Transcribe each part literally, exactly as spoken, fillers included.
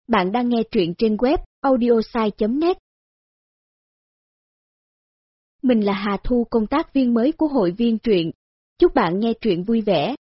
Bạn đang nghe truyện trên web audiosai chấm net. Mình là Hà Thu, công tác viên mới của hội viên truyện. Chúc bạn nghe truyện vui vẻ.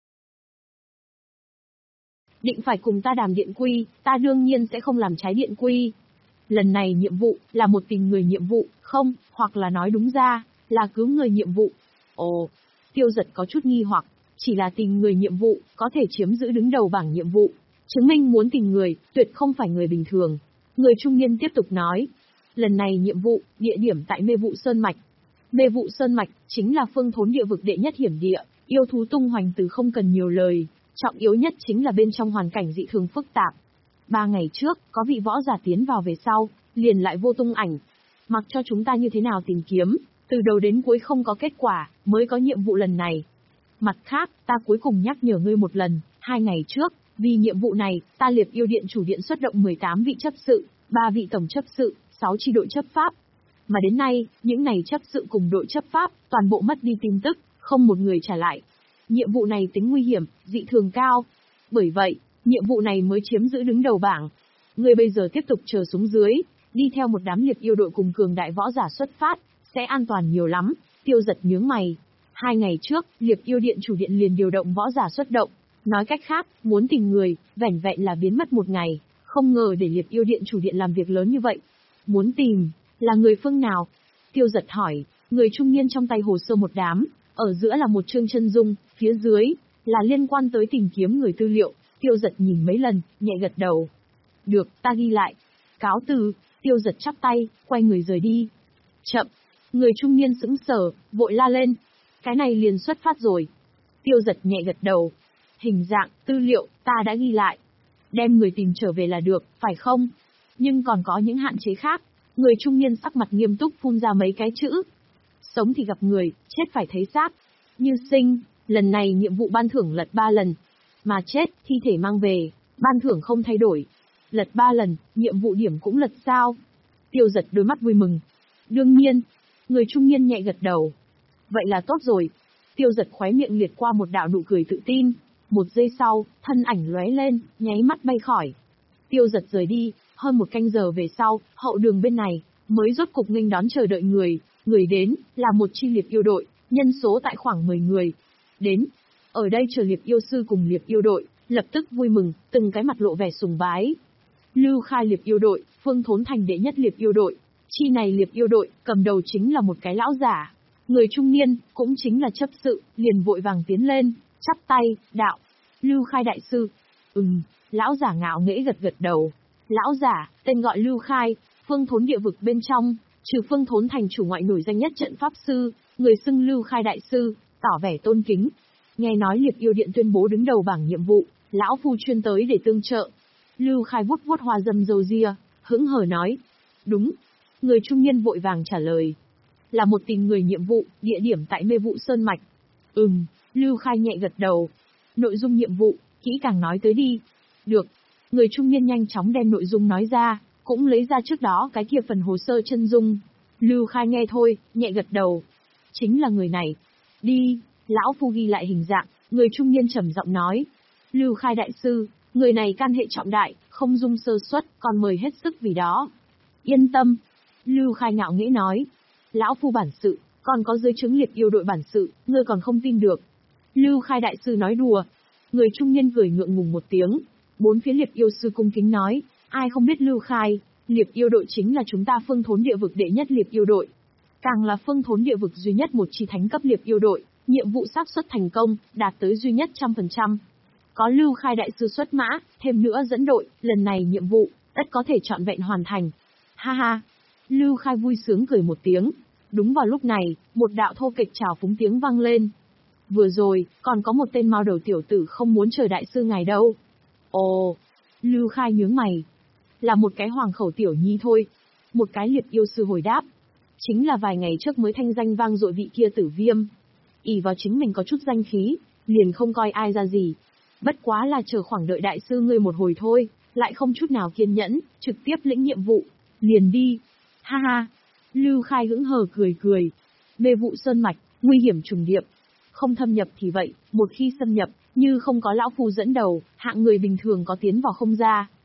Định phải cùng ta đàm điện quy, ta đương nhiên sẽ không làm trái điện quy. Lần này nhiệm vụ là một tình người nhiệm vụ, không, hoặc là nói đúng ra, là cứu người nhiệm vụ. Ồ, Tiêu Giật có chút nghi hoặc, chỉ là tình người nhiệm vụ, có thể chiếm giữ đứng đầu bảng nhiệm vụ. Chứng minh muốn tình người, tuyệt không phải người bình thường. Người trung niên tiếp tục nói, lần này nhiệm vụ, địa điểm tại Mê Vụ Sơn Mạch. Mê Vụ Sơn Mạch, chính là phương thốn địa vực đệ nhất hiểm địa, yêu thú tung hoành từ không cần nhiều lời, trọng yếu nhất chính là bên trong hoàn cảnh dị thường phức tạp. Ba ngày trước, có vị võ giả tiến vào về sau, liền lại vô tung ảnh. Mặc cho chúng ta như thế nào tìm kiếm, từ đầu đến cuối không có kết quả, mới có nhiệm vụ lần này. Mặt khác, ta cuối cùng nhắc nhở ngươi một lần, hai ngày trước, vì nhiệm vụ này, ta Liệp Yêu Điện chủ điện xuất động mười tám vị chấp sự, ba vị tổng chấp sự, sáu chi đội chấp pháp. Mà đến nay, những này chấp sự cùng đội chấp pháp, toàn bộ mất đi tin tức, không một người trả lại. Nhiệm vụ này tính nguy hiểm, dị thường cao. Bởi vậy, nhiệm vụ này mới chiếm giữ đứng đầu bảng. Ngươi bây giờ tiếp tục chờ xuống dưới, đi theo một đám Liệp Yêu đội cùng cường đại võ giả xuất phát, sẽ an toàn nhiều lắm. Tiêu Giật nhướng mày. Hai ngày trước, Liệp Yêu Điện chủ điện liền điều động võ giả xuất động. Nói cách khác, muốn tìm người, vẻn vẹn là biến mất một ngày, không ngờ để Liệp Yêu Điện chủ điện làm việc lớn như vậy. Muốn tìm, là người phương nào? Tiêu Giật hỏi, người trung niên trong tay hồ sơ một đám, ở giữa là một chương chân dung, phía dưới, là liên quan tới tìm kiếm người tư liệu. Tiêu Giật nhìn mấy lần, nhẹ gật đầu. Được, ta ghi lại. Cáo từ, Tiêu Giật chắp tay, quay người rời đi. Chậm, người trung niên sững sờ, vội la lên. Cái này liền xuất phát rồi. Tiêu Giật nhẹ gật đầu. Hình dạng, tư liệu, ta đã ghi lại. Đem người tìm trở về là được, phải không? Nhưng còn có những hạn chế khác. Người trung niên sắc mặt nghiêm túc phun ra mấy cái chữ. Sống thì gặp người, chết phải thấy xác. Như sinh, lần này nhiệm vụ ban thưởng lật ba lần. Mà chết, thi thể mang về, ban thưởng không thay đổi. Lật ba lần, nhiệm vụ điểm cũng lật sao? Tiêu Giật đôi mắt vui mừng. Đương nhiên, người trung niên nhẹ gật đầu. Vậy là tốt rồi. Tiêu Giật khóe miệng liệt qua một đạo nụ cười tự tin. Một giây sau, thân ảnh lóe lên, nháy mắt bay khỏi. Tiêu Giật rời đi, hơn một canh giờ về sau, hậu đường bên này, mới rốt cục nghênh đón chờ đợi người. Người đến, là một chi Liệp Yêu đội, nhân số tại khoảng mười người. Đến, ở đây chờ Liệp Yêu sư cùng Liệp Yêu đội, lập tức vui mừng, từng cái mặt lộ vẻ sùng bái. Lưu Khai Liệp Yêu đội, phương thốn thành đệ nhất Liệp Yêu đội. Chi này Liệp Yêu đội, cầm đầu chính là một cái lão giả. Người trung niên, cũng chính là chấp sự, liền vội vàng tiến lên, chắp tay, đạo. Lưu Khai đại sư. Ừm, lão giả ngạo nghễ gật gật đầu. Lão giả, tên gọi Lưu Khai, phương thốn địa vực bên trong, trừ phương thốn thành chủ ngoại nổi danh nhất trận pháp sư, người xưng Lưu Khai đại sư, tỏ vẻ tôn kính. Nghe nói Liệp Yêu Điện tuyên bố đứng đầu bảng nhiệm vụ, lão phu chuyên tới để tương trợ. Lưu Khai vuốt vuốt hoa dâm râu ria, hững hờ nói. Đúng. Người trung niên vội vàng trả lời. Là một tình người nhiệm vụ, địa điểm tại Mê Vụ Sơn Mạch. Ừm, Lưu Khai nhẹ gật đầu. Nội dung nhiệm vụ, kỹ càng nói tới đi. Được. Người trung niên nhanh chóng đem nội dung nói ra, cũng lấy ra trước đó cái kia phần hồ sơ chân dung. Lưu Khai nghe thôi, nhẹ gật đầu. Chính là người này. Đi, lão phu ghi lại hình dạng, người trung niên trầm giọng nói. Lưu Khai đại sư, người này can hệ trọng đại, không dung sơ suất, còn mời hết sức vì đó. Yên tâm. Lưu Khai ngạo nghễ nói. Lão phu bản sự, còn có dưới chứng Liệp Yêu đội bản sự, ngươi còn không tin được. Lưu Khai đại sư nói đùa. Người trung niên cười ngượng ngùng một tiếng. Bốn phía Liệp Yêu sư cung kính nói, ai không biết Lưu Khai, Liệp Yêu đội chính là chúng ta phương thốn địa vực đệ nhất Liệp Yêu đội. Càng là phương thốn địa vực duy nhất một chi thánh cấp Liệp Yêu đội, nhiệm vụ xác suất thành công, đạt tới duy nhất trăm phần trăm. Có Lưu Khai đại sư xuất mã, thêm nữa dẫn đội, lần này nhiệm vụ, tất có thể trọn vẹn hoàn thành. Ha ha. Lưu Khai vui sướng cười một tiếng. Đúng vào lúc này, một đạo thô kịch trào phúng tiếng vang lên. Vừa rồi, còn có một tên mao đầu tiểu tử không muốn chờ đại sư ngài đâu. Ồ, Lưu Khai nhướng mày. Là một cái hoàng khẩu tiểu nhi thôi. Một cái Liệp Yêu sư hồi đáp. Chính là vài ngày trước mới thanh danh vang dội vị kia Tử Viêm. ỷ vào chính mình có chút danh khí, liền không coi ai ra gì. Bất quá là chờ khoảng đợi đại sư ngươi một hồi thôi, lại không chút nào kiên nhẫn, trực tiếp lĩnh nhiệm vụ. Liền đi. Ha ha. Lưu Khai hững hờ cười cười. Mê Vụ Sơn Mạch, nguy hiểm trùng điệp. Không thâm nhập thì vậy, một khi xâm nhập, như không có lão phu dẫn đầu, hạng người bình thường có tiến vào không ra.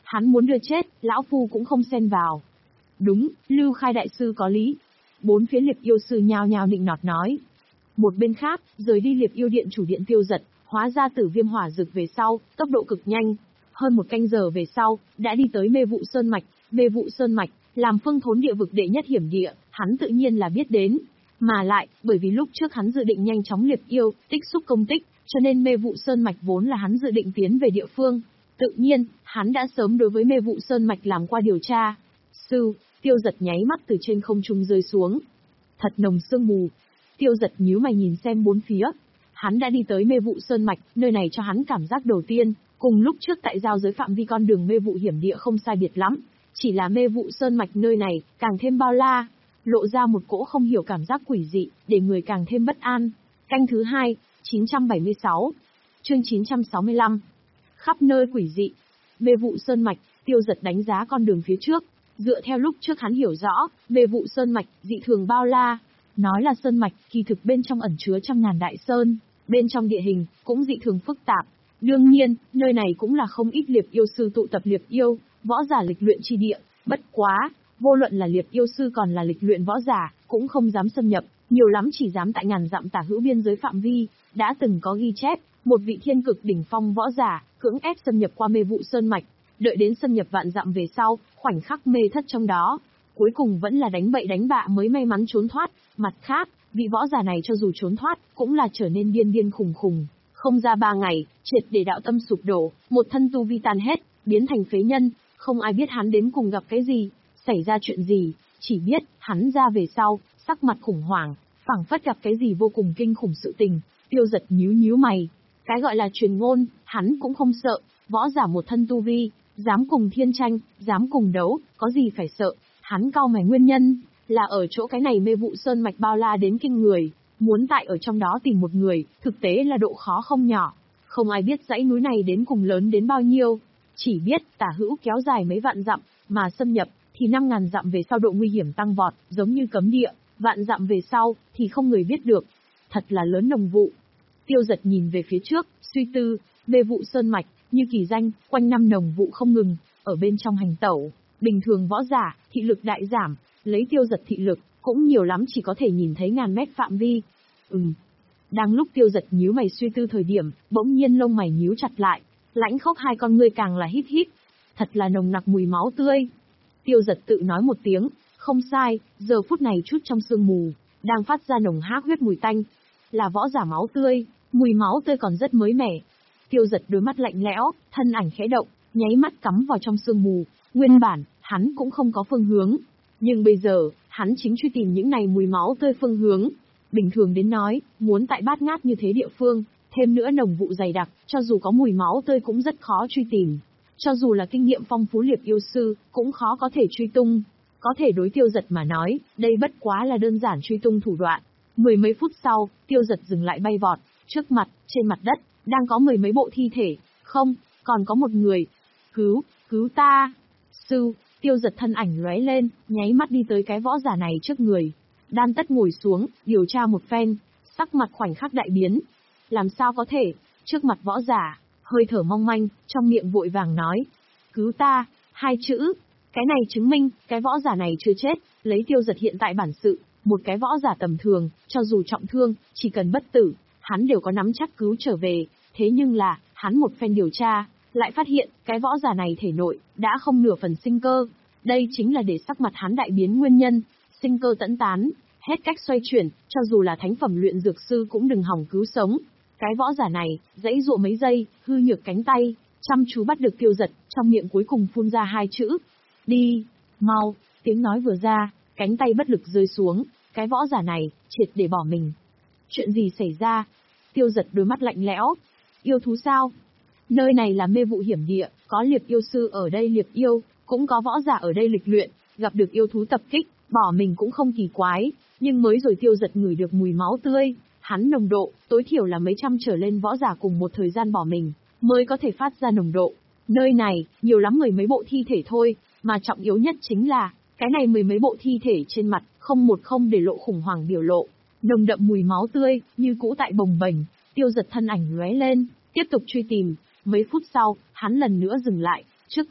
Hắn muốn đưa chết, lão phu cũng không xen vào. Đúng, Lưu Khai đại sư có lý. Bốn phía Liệp Yêu sư nhao nhao nịnh nọt nói. Một bên khác, rời đi Liệp Yêu điện chủ điện Tiêu Dật, hóa ra Tử Viêm hỏa dược về sau, tốc độ cực nhanh. Hơn một canh giờ về sau, đã đi tới Mê Vụ Sơn Mạch. Mê Vụ Sơn Mạch, làm phương thốn địa vực đệ nhất hiểm địa, hắn tự nhiên là biết đến. Mà lại, bởi vì lúc trước hắn dự định nhanh chóng Liệp Yêu, tích xúc công tích, cho nên Mê Vụ Sơn Mạch vốn là hắn dự định tiến về địa phương. Tự nhiên, hắn đã sớm đối với Mê Vụ Sơn Mạch làm qua điều tra. Sư, Tiêu Dật nháy mắt từ trên không trung rơi xuống. Thật nồng sương mù. Tiêu Dật nhíu mày nhìn xem bốn phía. Hắn đã đi tới Mê Vụ Sơn Mạch, nơi này cho hắn cảm giác đầu tiên, cùng lúc trước tại giao giới phạm vi con đường Mê Vụ hiểm địa không sai biệt lắm. Chỉ là Mê Vụ Sơn Mạch nơi này, càng thêm bao la, lộ ra một cỗ không hiểu cảm giác quỷ dị, để người càng thêm bất an. Canh thứ hai, chín trăm bảy mươi sáu. Chương chín trăm sáu mươi lăm. Khắp nơi quỷ dị. Mê Vụ Sơn Mạch, Tiêu Dật đánh giá con đường phía trước. Dựa theo lúc trước hắn hiểu rõ, Mê Vụ Sơn Mạch, dị thường bao la. Nói là Sơn Mạch, kỳ thực bên trong ẩn chứa trăm ngàn đại sơn. Bên trong địa hình, cũng dị thường phức tạp. Đương nhiên, nơi này cũng là không ít Liệp Yêu sư tụ tập Liệp Yêu, võ giả lịch luyện chi địa. Bất quá, vô luận là Liệp Yêu sư còn là lịch luyện võ giả, cũng không dám xâm nhập, nhiều lắm chỉ dám tại ngàn dặm tả hữu biên giới phạm vi. Đã từng có ghi chép, một vị thiên cực đỉnh phong võ giả, cưỡng ép xâm nhập qua Mê Vụ Sơn Mạch, đợi đến xâm nhập vạn dặm về sau, khoảnh khắc mê thất trong đó. Cuối cùng vẫn là đánh bậy đánh bạ mới may mắn trốn thoát. Mặt khác, vị võ giả này cho dù trốn thoát, cũng là trở nên điên điên khùng khùng. Không ra ba ngày, triệt để đạo tâm sụp đổ, một thân tu vi tan hết, biến thành phế nhân. Không ai biết hắn đến cùng gặp cái gì, xảy ra chuyện gì, chỉ biết, hắn ra về sau, sắc mặt khủng hoảng, phảng phất gặp cái gì vô cùng kinh khủng sự tình. Tiêu Dật nhíu nhíu mày. Cái gọi là truyền ngôn, hắn cũng không sợ, võ giả một thân tu vi, dám cùng thiên tranh, dám cùng đấu, có gì phải sợ. Hắn cau mày nguyên nhân, là ở chỗ cái này Mê Vụ Sơn Mạch bao la đến kinh người, muốn tại ở trong đó tìm một người, thực tế là độ khó không nhỏ. Không ai biết dãy núi này đến cùng lớn đến bao nhiêu, chỉ biết tả hữu kéo dài mấy vạn dặm, mà xâm nhập, thì năm ngàn dặm về sau độ nguy hiểm tăng vọt, giống như cấm địa, vạn dặm về sau, thì không người biết được. Thật là lớn nồng vụ. Tiêu Dật nhìn về phía trước, suy tư, Mê Vụ Sơn Mạch, như kỳ danh, quanh năm nồng vụ không ngừng, ở bên trong hành tẩu. Bình thường võ giả, thị lực đại giảm, lấy Tiêu Dật thị lực, cũng nhiều lắm chỉ có thể nhìn thấy ngàn mét phạm vi. Ừm. Đang lúc Tiêu Dật nhíu mày suy tư thời điểm, bỗng nhiên lông mày nhíu chặt lại, lãnh khốc hai con ngươi càng là hít hít. Thật là nồng nặc mùi máu tươi. Tiêu Dật tự nói một tiếng, không sai, giờ phút này chút trong sương mù, đang phát ra nồng hác huyết mùi tanh. Là võ giả máu tươi, mùi máu tươi còn rất mới mẻ. Tiêu Dật đôi mắt lạnh lẽo, thân ảnh khẽ động, nháy mắt cắm vào trong sương mù. Nguyên bản, hắn cũng không có phương hướng. Nhưng bây giờ, hắn chính truy tìm những này mùi máu tươi phương hướng. Bình thường đến nói, muốn tại bát ngát như thế địa phương, thêm nữa nồng vụ dày đặc, cho dù có mùi máu tươi cũng rất khó truy tìm. Cho dù là kinh nghiệm phong phú Liệp Yêu sư, cũng khó có thể truy tung. Có thể đối Tiêu Dật mà nói, đây bất quá là đơn giản truy tung thủ đoạn. Mười mấy phút sau, Tiêu Dật dừng lại bay vọt, trước mặt, trên mặt đất, đang có mười mấy bộ thi thể. Không, còn có một người. Cứu, cứu ta. Sư, Tiêu Dật thân ảnh lóe lên, nháy mắt đi tới cái võ giả này trước người. Đan tất ngồi xuống, điều tra một phen, sắc mặt khoảnh khắc đại biến. Làm sao có thể, trước mặt võ giả, hơi thở mong manh, trong miệng vội vàng nói. Cứu ta, hai chữ. Cái này chứng minh, cái võ giả này chưa chết, lấy Tiêu Dật hiện tại bản sự, một cái võ giả tầm thường, cho dù trọng thương, chỉ cần bất tử, hắn đều có nắm chắc cứu trở về. Thế nhưng là, hắn một phen điều tra, lại phát hiện, cái võ giả này thể nội, đã không nửa phần sinh cơ. Đây chính là để sắc mặt hắn đại biến nguyên nhân, sinh cơ tẫn tán, hết cách xoay chuyển, cho dù là thánh phẩm luyện dược sư cũng đừng hòng cứu sống. Cái võ giả này, dãy dụa mấy giây, hư nhược cánh tay, chăm chú bắt được Tiêu Dật, trong miệng cuối cùng phun ra hai chữ. Đi, mau, tiếng nói vừa ra, cánh tay bất lực rơi xuống, cái võ giả này, triệt để bỏ mình. Chuyện gì xảy ra? Tiêu Dật đôi mắt lạnh lẽo. Yêu thú sao? Nơi này là Mê Vụ hiểm địa, có Liệp Yêu sư ở đây Liệp Yêu, cũng có võ giả ở đây lịch luyện, gặp được yêu thú tập kích, bỏ mình cũng không kỳ quái, nhưng mới rồi Tiêu Dật ngửi được mùi máu tươi, hắn nồng độ, tối thiểu là mấy trăm trở lên võ giả cùng một thời gian bỏ mình, mới có thể phát ra nồng độ. Nơi này, nhiều lắm mười mấy bộ thi thể thôi, mà trọng yếu nhất chính là, cái này mười mấy bộ thi thể trên mặt, không một không để lộ khủng hoảng biểu lộ. Nồng đậm mùi máu tươi, như cũ tại bồng bềnh. Tiêu Dật thân ảnh lóe lên, tiếp tục truy tìm. Mấy phút sau, hắn lần nữa dừng lại, trước mặt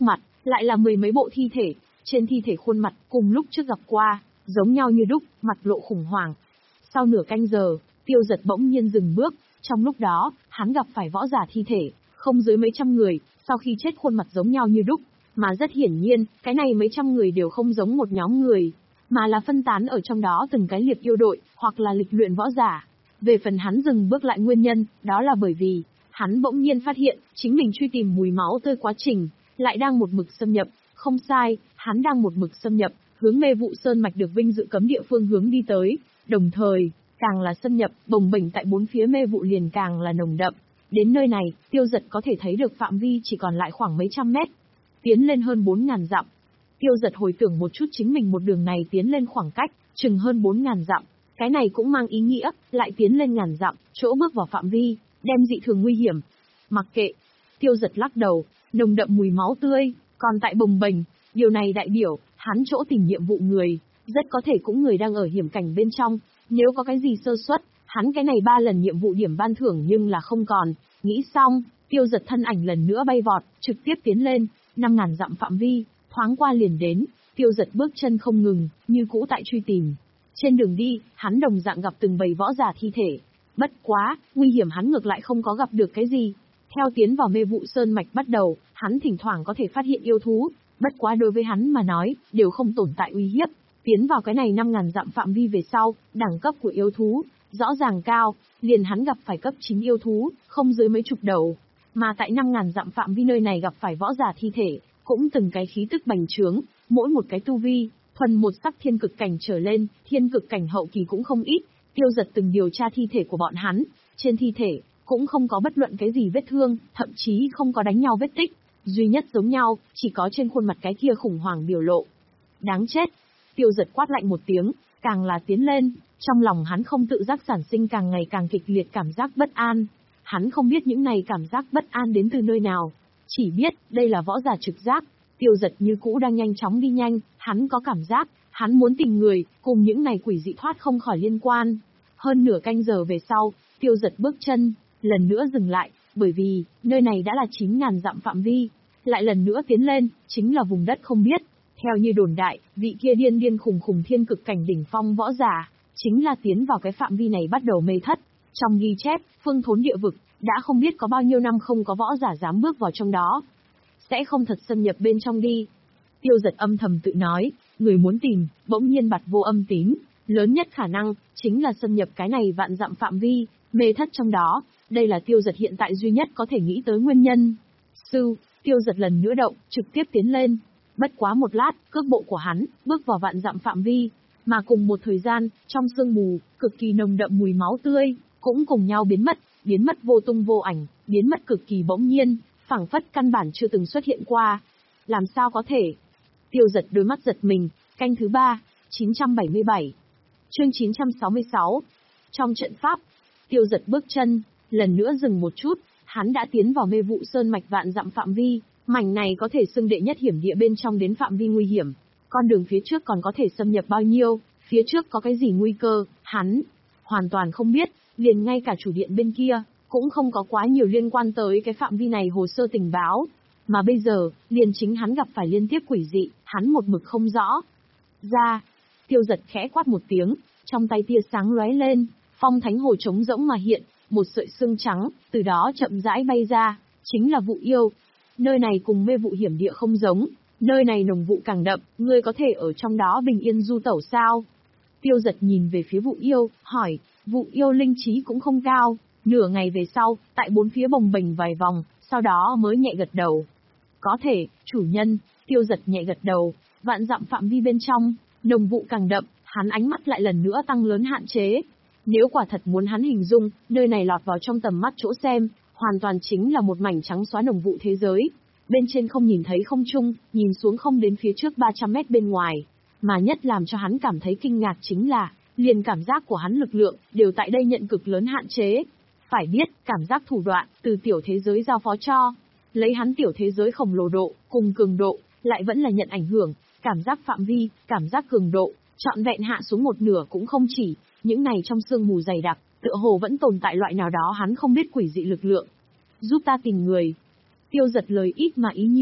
lại là mười mấy bộ thi thể, trên thi thể khuôn mặt cùng lúc trước gặp qua, giống nhau như đúc, mặt lộ khủng hoảng. Sau nửa canh giờ, Tiêu Dật bỗng nhiên dừng bước, trong lúc đó, hắn gặp phải võ giả thi thể, không dưới mấy trăm người, sau khi chết khuôn mặt giống nhau như đúc, mà rất hiển nhiên, cái này mấy trăm người đều không giống một nhóm người, mà là phân tán ở trong đó từng cái liệp yêu đội, hoặc là lịch luyện võ giả. Về phần hắn dừng bước lại nguyên nhân, đó là bởi vì, hắn bỗng nhiên phát hiện, chính mình truy tìm mùi máu tươi quá trình, lại đang một mực xâm nhập, không sai, hắn đang một mực xâm nhập, hướng mê vụ sơn mạch được vinh dự cấm địa phương hướng đi tới, đồng thời, càng là xâm nhập, bồng bềnh tại bốn phía mê vụ liền càng là nồng đậm. Đến nơi này, Tiêu Dật có thể thấy được phạm vi chỉ còn lại khoảng mấy trăm mét, tiến lên hơn bốn ngàn dặm. Tiêu Dật hồi tưởng một chút chính mình một đường này tiến lên khoảng cách, chừng hơn bốn ngàn dặm, cái này cũng mang ý nghĩa, lại tiến lên ngàn dặm, chỗ bước vào phạm vi, đem dị thường nguy hiểm. Mặc kệ, Tiêu Dật lắc đầu, nồng đậm mùi máu tươi, còn tại bồng bềnh, điều này đại biểu, hắn chỗ tìm nhiệm vụ người, rất có thể cũng người đang ở hiểm cảnh bên trong, nếu có cái gì sơ suất, hắn cái này ba lần nhiệm vụ điểm ban thưởng nhưng là không còn. Nghĩ xong, Tiêu Dật thân ảnh lần nữa bay vọt, trực tiếp tiến lên, năm ngàn dặm phạm vi, thoáng qua liền đến, Tiêu Dật bước chân không ngừng, như cũ tại truy tìm. Trên đường đi, hắn đồng dạng gặp từng bầy võ giả thi thể. Bất quá, nguy hiểm hắn ngược lại không có gặp được cái gì. Theo tiến vào mê vụ sơn mạch bắt đầu, hắn thỉnh thoảng có thể phát hiện yêu thú, bất quá đối với hắn mà nói, đều không tồn tại uy hiếp. Tiến vào cái này năm ngàn dặm phạm vi về sau, đẳng cấp của yêu thú, rõ ràng cao, liền hắn gặp phải cấp chín yêu thú, không dưới mấy chục đầu. Mà tại năm ngàn dặm phạm vi nơi này gặp phải võ giả thi thể, cũng từng cái khí tức bành trướng, mỗi một cái tu vi, thuần một sắc thiên cực cảnh trở lên, thiên cực cảnh hậu kỳ cũng không ít. Tiêu Dật từng điều tra thi thể của bọn hắn, trên thi thể, cũng không có bất luận cái gì vết thương, thậm chí không có đánh nhau vết tích. Duy nhất giống nhau, chỉ có trên khuôn mặt cái kia khủng hoảng biểu lộ. Đáng chết! Tiêu Dật quát lạnh một tiếng, càng là tiến lên, trong lòng hắn không tự giác sản sinh càng ngày càng kịch liệt cảm giác bất an. Hắn không biết những này cảm giác bất an đến từ nơi nào, chỉ biết đây là võ giả trực giác. Tiêu Dật như cũ đang nhanh chóng đi nhanh, hắn có cảm giác, hắn muốn tìm người, cùng những này quỷ dị thoát không khỏi liên quan. Hơn nửa canh giờ về sau, Tiêu Dật bước chân, lần nữa dừng lại, bởi vì, nơi này đã là chín ngàn dặm phạm vi, lại lần nữa tiến lên, chính là vùng đất không biết. Theo như đồn đại, vị kia điên điên khùng khùng thiên cực cảnh đỉnh phong võ giả, chính là tiến vào cái phạm vi này bắt đầu mê thất. Trong ghi chép, phương thốn địa vực, đã không biết có bao nhiêu năm không có võ giả dám bước vào trong đó. Sẽ không thật xâm nhập bên trong đi. Tiêu Dật âm thầm tự nói, người muốn tìm, bỗng nhiên bặt vô âm tín, lớn nhất khả năng, chính là xâm nhập cái này vạn dặm phạm vi, mê thất trong đó, đây là Tiêu Dật hiện tại duy nhất có thể nghĩ tới nguyên nhân. Sư, Tiêu Dật lần nữa động, trực tiếp tiến lên. Bất quá một lát, cước bộ của hắn, bước vào vạn dặm phạm vi, mà cùng một thời gian, trong sương mù, cực kỳ nồng đậm mùi máu tươi, cũng cùng nhau biến mất, biến mất vô tung vô ảnh, biến mất cực kỳ bỗng nhiên, phảng phất căn bản chưa từng xuất hiện qua. Làm sao có thể? Tiêu Dật đôi mắt giật mình, canh thứ ba, chín trăm bảy mươi bảy. Chương chín trăm sáu mươi sáu. Trong trận pháp, Tiêu Dật bước chân, lần nữa dừng một chút, hắn đã tiến vào mê vụ sơn mạch vạn dặm phạm vi, mảnh này có thể xưng đệ nhất hiểm địa bên trong đến phạm vi nguy hiểm. Con đường phía trước còn có thể xâm nhập bao nhiêu, phía trước có cái gì nguy cơ, hắn hoàn toàn không biết, liền ngay cả chủ điện bên kia, cũng không có quá nhiều liên quan tới cái phạm vi này hồ sơ tình báo. Mà bây giờ, liền chính hắn gặp phải liên tiếp quỷ dị, hắn một mực không rõ. Ra, Tiêu Dật khẽ quát một tiếng, trong tay tia sáng lóe lên, phong thánh hồ trống rỗng mà hiện, một sợi xương trắng, từ đó chậm rãi bay ra, chính là vụ yêu. Nơi này cùng mê vụ hiểm địa không giống, nơi này nồng vụ càng đậm, ngươi có thể ở trong đó bình yên du tẩu sao? Tiêu Dật nhìn về phía vụ yêu, hỏi, vụ yêu linh trí cũng không cao, nửa ngày về sau, tại bốn phía bồng bềnh vài vòng, sau đó mới nhẹ gật đầu. Có thể, chủ nhân, Tiêu Dật nhẹ gật đầu, vạn dặm phạm vi bên trong, nồng vụ càng đậm, hắn ánh mắt lại lần nữa tăng lớn hạn chế. Nếu quả thật muốn hắn hình dung, nơi này lọt vào trong tầm mắt chỗ xem, hoàn toàn chính là một mảnh trắng xóa nồng vụ thế giới. Bên trên không nhìn thấy không trung, nhìn xuống không đến phía trước ba trăm mét bên ngoài. Mà nhất làm cho hắn cảm thấy kinh ngạc chính là, liền cảm giác của hắn lực lượng, đều tại đây nhận cực lớn hạn chế. Phải biết, cảm giác thủ đoạn, từ tiểu thế giới giao phó cho. Lấy hắn tiểu thế giới khổng lồ độ, cùng cường độ, lại vẫn là nhận ảnh hưởng, cảm giác phạm vi, cảm giác cường độ, trọn vẹn hạ xuống một nửa cũng không chỉ, những này trong sương mù dày đặc, tựa hồ vẫn tồn tại loại nào đó hắn không biết quỷ dị lực lượng. Giúp ta tìm người. Tiêu Dật lời ít mà ý nhiều,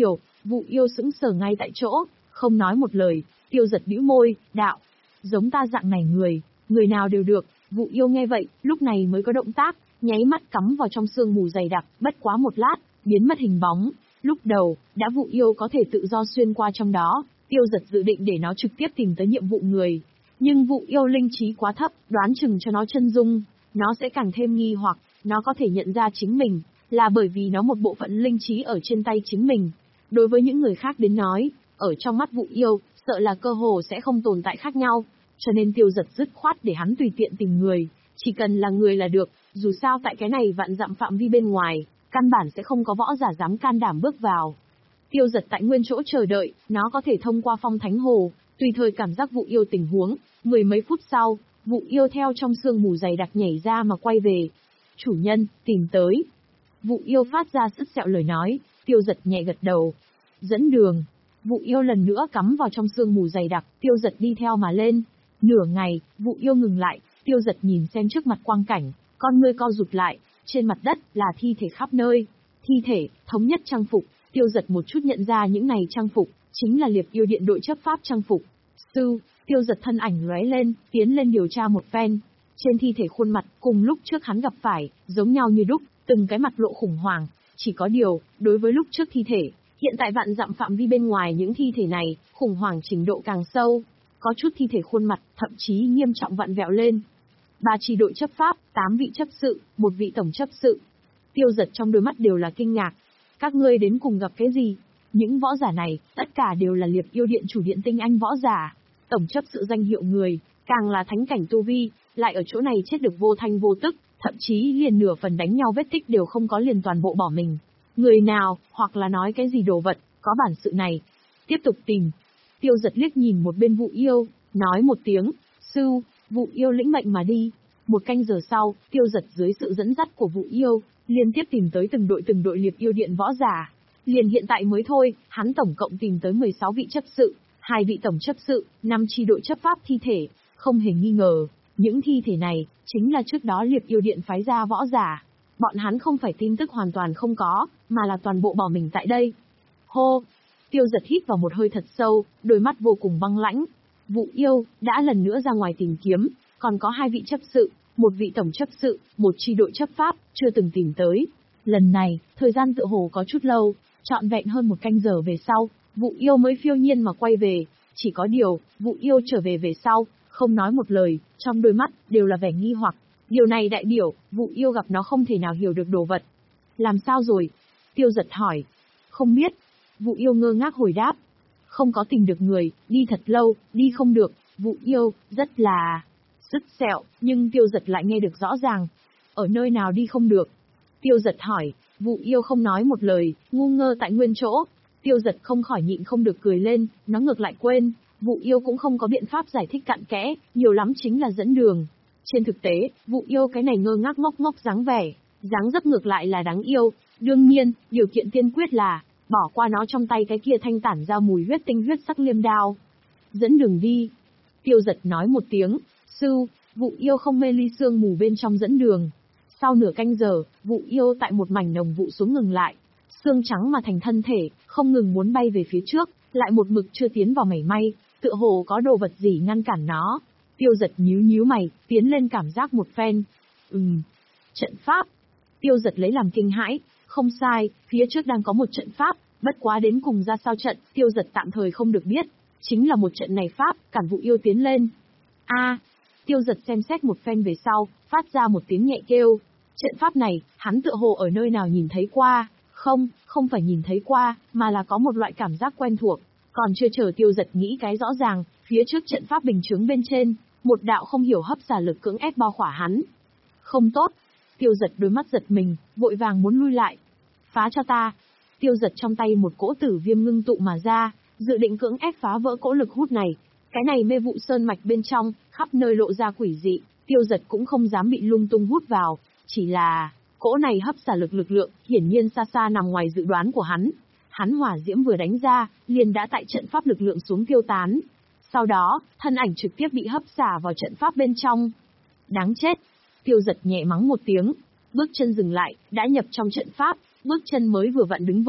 Vụ yêu sững sờ ngay tại chỗ, không nói một lời. Tiêu Giật bĩu môi, đạo, giống ta dạng này người, người nào đều được. Vụ yêu nghe vậy, lúc này mới có động tác, nháy mắt cắm vào trong sương mù dày đặc, bất quá một lát, biến mất hình bóng. Lúc đầu, đã vụ yêu có thể tự do xuyên qua trong đó, Tiêu Giật dự định để nó trực tiếp tìm tới nhiệm vụ người. Nhưng vụ yêu linh trí quá thấp, đoán chừng cho nó chân dung, nó sẽ càng thêm nghi hoặc, nó có thể nhận ra chính mình, là bởi vì nó một bộ phận linh trí ở trên tay chính mình. Đối với những người khác đến nói, ở trong mắt vụ yêu, sợ là cơ hồ sẽ không tồn tại khác nhau, cho nên Tiêu Giật dứt khoát để hắn tùy tiện tìm người, chỉ cần là người là được, dù sao tại cái này vạn dặm phạm vi bên ngoài, căn bản sẽ không có võ giả dám can đảm bước vào. Tiêu Giật tại nguyên chỗ chờ đợi, nó có thể thông qua phong thánh hồ, tùy thời cảm giác vụ yêu tình huống. Mười mấy phút sau, vụ yêu theo trong sương mù dày đặc nhảy ra mà quay về. Chủ nhân, tìm tới. Vụ yêu phát ra sứt sẹo lời nói, Tiêu Giật nhẹ gật đầu. Dẫn đường. Vụ yêu lần nữa cắm vào trong sương mù dày đặc, Tiêu Giật đi theo mà lên. Nửa ngày, vụ yêu ngừng lại, Tiêu Giật nhìn xem trước mặt quang cảnh, con ngươi co rụt lại, trên mặt đất là thi thể khắp nơi. Thi thể, thống nhất trang phục, Tiêu Giật một chút nhận ra những này trang phục, chính là Liệp Yêu Điện đội chấp pháp trang phục. Sư, Tiêu Giật thân ảnh lóe lên, tiến lên điều tra một phen. Trên thi thể khuôn mặt, cùng lúc trước hắn gặp phải, giống nhau như đúc, từng cái mặt lộ khủng hoảng. Chỉ có điều, đối với lúc trước thi thể, hiện tại vạn dặm phạm vi bên ngoài những thi thể này, khủng hoảng trình độ càng sâu. Có chút thi thể khuôn mặt, thậm chí nghiêm trọng vặn vẹo lên. Ba chi đội chấp pháp, tám vị chấp sự, một vị tổng chấp sự. Tiêu Giật trong đôi mắt đều là kinh ngạc. Các ngươi đến cùng gặp cái gì? Những võ giả này, tất cả đều là Liệp Yêu Điện chủ điện tinh anh võ giả. Tổng chấp sự danh hiệu người, càng là thánh cảnh tu vi, lại ở chỗ này chết được vô thanh vô tức, thậm chí liền nửa phần đánh nhau vết tích đều không có, liền toàn bộ bỏ mình. Người nào, hoặc là nói cái gì đồ vật, có bản sự này. Tiếp tục tìm. Tiêu Giật liếc nhìn một bên vụ yêu, nói một tiếng, sư, vụ yêu lĩnh mệnh mà đi. Một canh giờ sau, Tiêu Giật dưới sự dẫn dắt của vụ yêu, liên tiếp tìm tới từng đội từng đội Liệp Yêu Điện võ giả. Liền hiện tại mới thôi, hắn tổng cộng tìm tới mười sáu vị chấp sự, hai vị tổng chấp sự, năm chi đội chấp pháp thi thể, không hề nghi ngờ, những thi thể này chính là trước đó Liệp Yêu Điện phái ra võ giả. Bọn hắn không phải tin tức hoàn toàn không có, mà là toàn bộ bỏ mình tại đây. Hô! Tiêu Giật hít vào một hơi thật sâu, đôi mắt vô cùng băng lãnh. Vụ yêu đã lần nữa ra ngoài tìm kiếm, còn có hai vị chấp sự, một vị tổng chấp sự, một chi đội chấp pháp, chưa từng tìm tới. Lần này, thời gian tựa hồ có chút lâu, trọn vẹn hơn một canh giờ về sau, vụ yêu mới phiêu nhiên mà quay về. Chỉ có điều, vụ yêu trở về về sau, không nói một lời, trong đôi mắt đều là vẻ nghi hoặc. Điều này đại biểu, vụ yêu gặp nó không thể nào hiểu được đồ vật. Làm sao rồi? Tiêu Giật hỏi. Không biết. Vụ yêu ngơ ngác hồi đáp. Không có tìm được người, đi thật lâu, đi không được. Vụ yêu, rất là... sứt sẹo, nhưng Tiêu Giật lại nghe được rõ ràng. Ở nơi nào đi không được? Tiêu Giật hỏi. Vụ yêu không nói một lời, ngu ngơ tại nguyên chỗ. Tiêu Giật không khỏi nhịn không được cười lên, nó ngược lại quên. Vụ yêu cũng không có biện pháp giải thích cặn kẽ, nhiều lắm chính là dẫn đường. Trên thực tế, vụ yêu cái này ngơ ngác ngốc ngốc dáng vẻ, dáng dấp ngược lại là đáng yêu. Đương nhiên, điều kiện tiên quyết là, bỏ qua nó trong tay cái kia thanh tản ra mùi huyết tinh huyết sắc liêm đao. Dẫn đường đi. Tiêu Giật nói một tiếng, sư, vụ yêu không mê ly sương mù bên trong dẫn đường. Sau nửa canh giờ, vụ yêu tại một mảnh nồng vụ xuống ngừng lại. Xương trắng mà thành thân thể, không ngừng muốn bay về phía trước, lại một mực chưa tiến vào mảy may, tựa hồ có đồ vật gì ngăn cản nó. Tiêu Giật nhíu nhíu mày, tiến lên cảm giác một phen. Ừm, trận pháp. Tiêu Giật lấy làm kinh hãi, không sai, phía trước đang có một trận pháp, bất quá đến cùng ra sao trận, Tiêu Giật tạm thời không được biết. Chính là một trận này pháp, cản vụ yêu tiến lên. A, Tiêu Giật xem xét một phen về sau, phát ra một tiếng nhẹ kêu. Trận pháp này, hắn tựa hồ ở nơi nào nhìn thấy qua. Không, không phải nhìn thấy qua, mà là có một loại cảm giác quen thuộc. Còn chưa chờ Tiêu Giật nghĩ cái rõ ràng, phía trước trận pháp bình chướng bên trên, một đạo không hiểu hấp xả lực cưỡng ép bao khỏa hắn. Không tốt. Tiêu Giật đôi mắt giật mình, vội vàng muốn lui lại. Phá cho ta. Tiêu Giật trong tay một cỗ tử viêm ngưng tụ mà ra, dự định cưỡng ép phá vỡ cỗ lực hút này. Cái này mê vụ sơn mạch bên trong, khắp nơi lộ ra quỷ dị, Tiêu Giật cũng không dám bị lung tung hút vào, chỉ là... cỗ này hấp xả lực lực lượng, hiển nhiên xa xa nằm ngoài dự đoán của hắn. Hắn hỏa diễm vừa đánh ra, liền đã tại trận pháp lực lượng xuống tiêu tán. Sau đó, thân ảnh trực tiếp bị hấp xả vào trận pháp bên trong. Đáng chết! Tiêu Giật nhẹ mắng một tiếng, bước chân dừng lại, đã nhập trong trận pháp, bước chân mới vừa vặn đứng vững,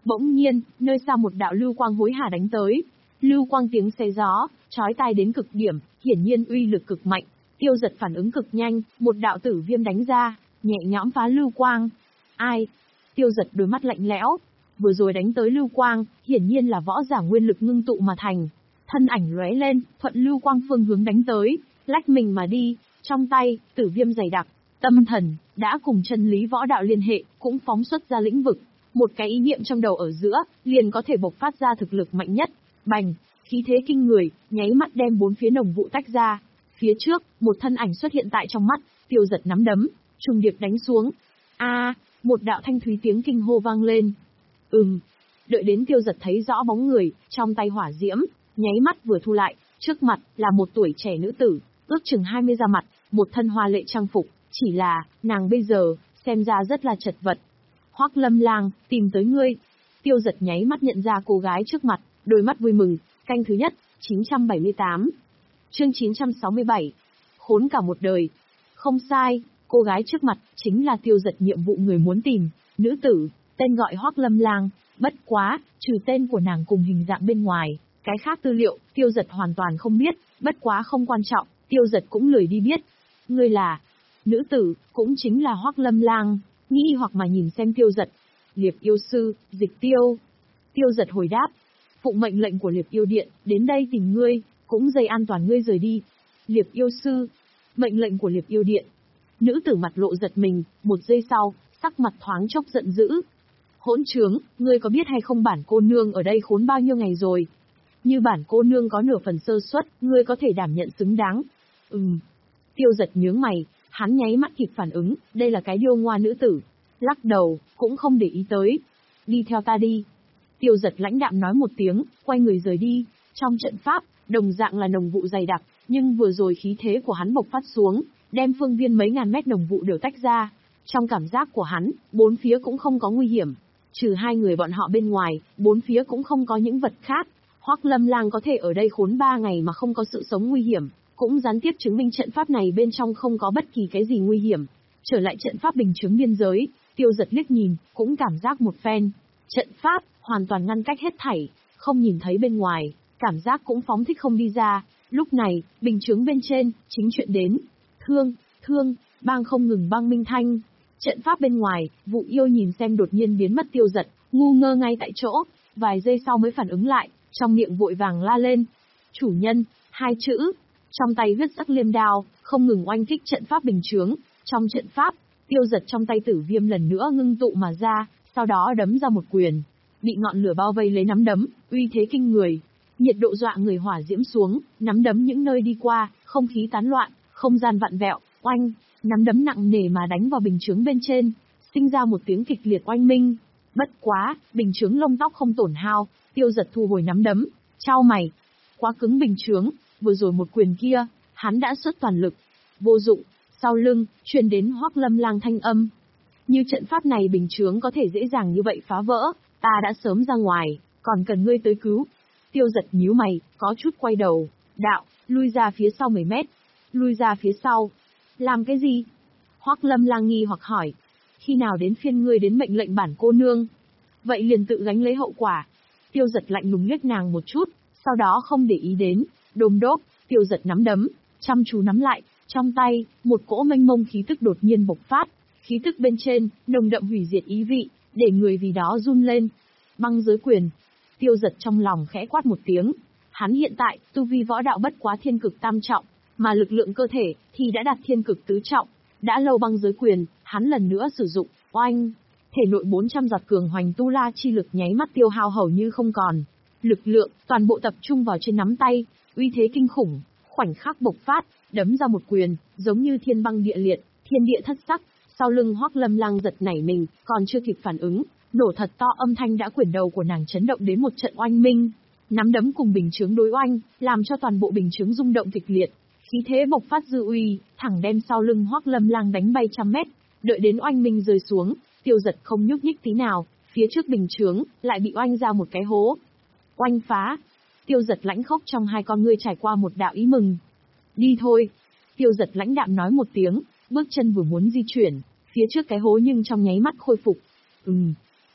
Bỗng nhiên, nơi xa một đạo lưu quang hối hả đánh tới. Lưu quang tiếng xé gió, chói tai đến cực điểm, hiển nhiên uy lực cực mạnh. Tiêu Giật phản ứng cực nhanh, một đạo tử viêm đánh ra, nhẹ nhõm phá lưu quang. Ai? Tiêu Giật đôi mắt lạnh lẽo. Vừa rồi đánh tới lưu quang, hiển nhiên là võ giả nguyên lực ngưng tụ mà thành. Thân ảnh lóe lên, thuận lưu quang phương hướng đánh tới, lách mình mà đi, trong tay, tử viêm dày đặc. Tâm thần, đã cùng chân lý võ đạo liên hệ, cũng phóng xuất ra lĩnh vực. Một cái ý niệm trong đầu ở giữa, liền có thể bộc phát ra thực lực mạnh nhất. Bành, khí thế kinh người, nháy mắt đem bốn phía nồng vụ tách ra. Phía trước, một thân ảnh xuất hiện tại trong mắt, Tiêu Giật nắm đấm, trùng điệp đánh xuống. A, một đạo thanh thúy tiếng kinh hô vang lên. Ừm, đợi đến Tiêu Giật thấy rõ bóng người, trong tay hỏa diễm, nháy mắt vừa thu lại, trước mặt là một tuổi trẻ nữ tử, ước chừng hai mươi ra mặt, một thân hoa lệ trang phục, chỉ là, nàng bây giờ, xem ra rất là chật vật. Hoắc Lâm Lang, tìm tới ngươi. Tiêu Giật nháy mắt nhận ra cô gái trước mặt, đôi mắt vui mừng, canh thứ nhất, chín trăm bảy mươi tám. Chương chín trăm sáu mươi bảy. Khốn cả một đời. Không sai, cô gái trước mặt, chính là Tiêu Giật nhiệm vụ người muốn tìm, nữ tử, tên gọi Hoắc Lâm Lang, bất quá, trừ tên của nàng cùng hình dạng bên ngoài, cái khác tư liệu, Tiêu Giật hoàn toàn không biết, bất quá không quan trọng, Tiêu Giật cũng lười đi biết. Ngươi là, nữ tử, cũng chính là Hoắc Lâm Lang, nghĩ hoặc mà nhìn xem Tiêu Giật. Liệp yêu sư, Dịch Tiêu. Tiêu Giật hồi đáp, phụng mệnh lệnh của Liệp yêu điện, đến đây tìm ngươi, cũng dây an toàn ngươi rời đi. Liệp yêu sư, mệnh lệnh của Liệp yêu điện. Nữ tử mặt lộ giật mình, một giây sau, sắc mặt thoáng chốc giận dữ. Hỗn trướng, ngươi có biết hay không bản cô nương ở đây khốn bao nhiêu ngày rồi? Như bản cô nương có nửa phần sơ suất, ngươi có thể đảm nhận xứng đáng. Ừm. Tiêu Giật nhướng mày, hắn nháy mắt kịp phản ứng, đây là cái điêu ngoa nữ tử. Lắc đầu, cũng không để ý tới. Đi theo ta đi. Tiêu Giật lãnh đạm nói một tiếng, quay người rời đi. Trong trận pháp, đồng dạng là nồng vụ dày đặc, nhưng vừa rồi khí thế của hắn bộc phát xuống, đem phương viên mấy ngàn mét nồng vụ đều tách ra. Trong cảm giác của hắn, bốn phía cũng không có nguy hiểm. Trừ hai người bọn họ bên ngoài, bốn phía cũng không có những vật khác. Hoắc Lâm Lang có thể ở đây khốn ba ngày mà không có sự sống nguy hiểm, cũng gián tiếp chứng minh trận pháp này bên trong không có bất kỳ cái gì nguy hiểm. Trở lại trận pháp bình chứng biên giới, Tiêu Giật liếc nhìn, cũng cảm giác một phen. Trận pháp, hoàn toàn ngăn cách hết thảy, không nhìn thấy bên ngoài, cảm giác cũng phóng thích không đi ra. Lúc này, bình chứng bên trên, chính chuyện đến. Thương, thương, bang không ngừng băng minh thanh. Trận pháp bên ngoài, Vụ Yêu nhìn xem đột nhiên biến mất Tiêu Giật, ngu ngơ ngay tại chỗ, vài giây sau mới phản ứng lại, trong miệng vội vàng la lên. Chủ nhân, hai chữ. Trong tay huyết sắc liêm đao, không ngừng oanh kích trận pháp bình chướng. Trong trận pháp, Tiêu Giật trong tay tử viêm lần nữa ngưng tụ mà ra, sau đó đấm ra một quyền. Bị ngọn lửa bao vây lấy nắm đấm, uy thế kinh người. Nhiệt độ dọa người hỏa diễm xuống, nắm đấm những nơi đi qua, không khí tán loạn, không gian vặn vẹo, oanh, nắm đấm nặng nề mà đánh vào bình chướng bên trên, sinh ra một tiếng kịch liệt oanh minh. Bất quá, bình chướng lông tóc không tổn hao, Tiêu Giật thu hồi nắm đấm, chau mày. Quá cứng bình chướng, vừa rồi một quyền kia, hắn đã xuất toàn lực. Vô dụng, sau lưng, truyền đến Hoắc Lâm Lang thanh âm. Như trận pháp này bình chướng có thể dễ dàng như vậy phá vỡ, ta đã sớm ra ngoài, còn cần ngươi tới cứu. Tiêu Giật nhíu mày, có chút quay đầu, đạo, lui ra phía sau mười mét. Lui ra phía sau. Làm cái gì? Hoắc Lâm Lang nghi hoặc hỏi. Khi nào đến phiên ngươi đến mệnh lệnh bản cô nương? Vậy liền tự gánh lấy hậu quả. Tiêu Giật lạnh lùng liếc nàng một chút, sau đó không để ý đến. Đôm đốp, Tiêu Giật nắm đấm, chăm chú nắm lại, trong tay, một cỗ mênh mông khí tức đột nhiên bộc phát. Khí tức bên trên, nồng đậm hủy diệt ý vị, để người vì đó run lên. Băng giới quyền. Tiêu Giật trong lòng khẽ quát một tiếng. Hắn hiện tại, tu vi võ đạo bất quá thiên cực tam trọng, mà lực lượng cơ thể thì đã đạt thiên cực tứ trọng. Đã lâu băng giới quyền, hắn lần nữa sử dụng, oanh. Thể nội bốn trăm giọt cường hoành tu la chi lực nháy mắt tiêu hao hầu như không còn. Lực lượng, toàn bộ tập trung vào trên nắm tay, uy thế kinh khủng, khoảnh khắc bộc phát, đấm ra một quyền, giống như thiên băng địa liệt, thiên địa thất sắc. Sau lưng Hoắc Lâm Lang giật nảy mình, còn chưa kịp phản ứng, nổ thật to âm thanh đã quyển đầu của nàng chấn động đến một trận oanh minh. Nắm đấm cùng bình chướng đối oanh, làm cho toàn bộ bình chướng rung động kịch liệt. Khí thế bộc phát dư uy, thẳng đem sau lưng Hoắc Lâm Lang đánh bay trăm mét. Đợi đến oanh minh rơi xuống, Tiêu Giật không nhúc nhích tí nào, phía trước bình chướng lại bị oanh ra một cái hố. Oanh phá. Tiêu Giật lãnh khốc trong hai con ngươi trải qua một đạo ý mừng. Đi thôi. Tiêu Giật lãnh đạm nói một tiếng, bước chân vừa muốn di chuyển, phía trước cái hố nhưng trong nháy mắt khôi phục. Ừm.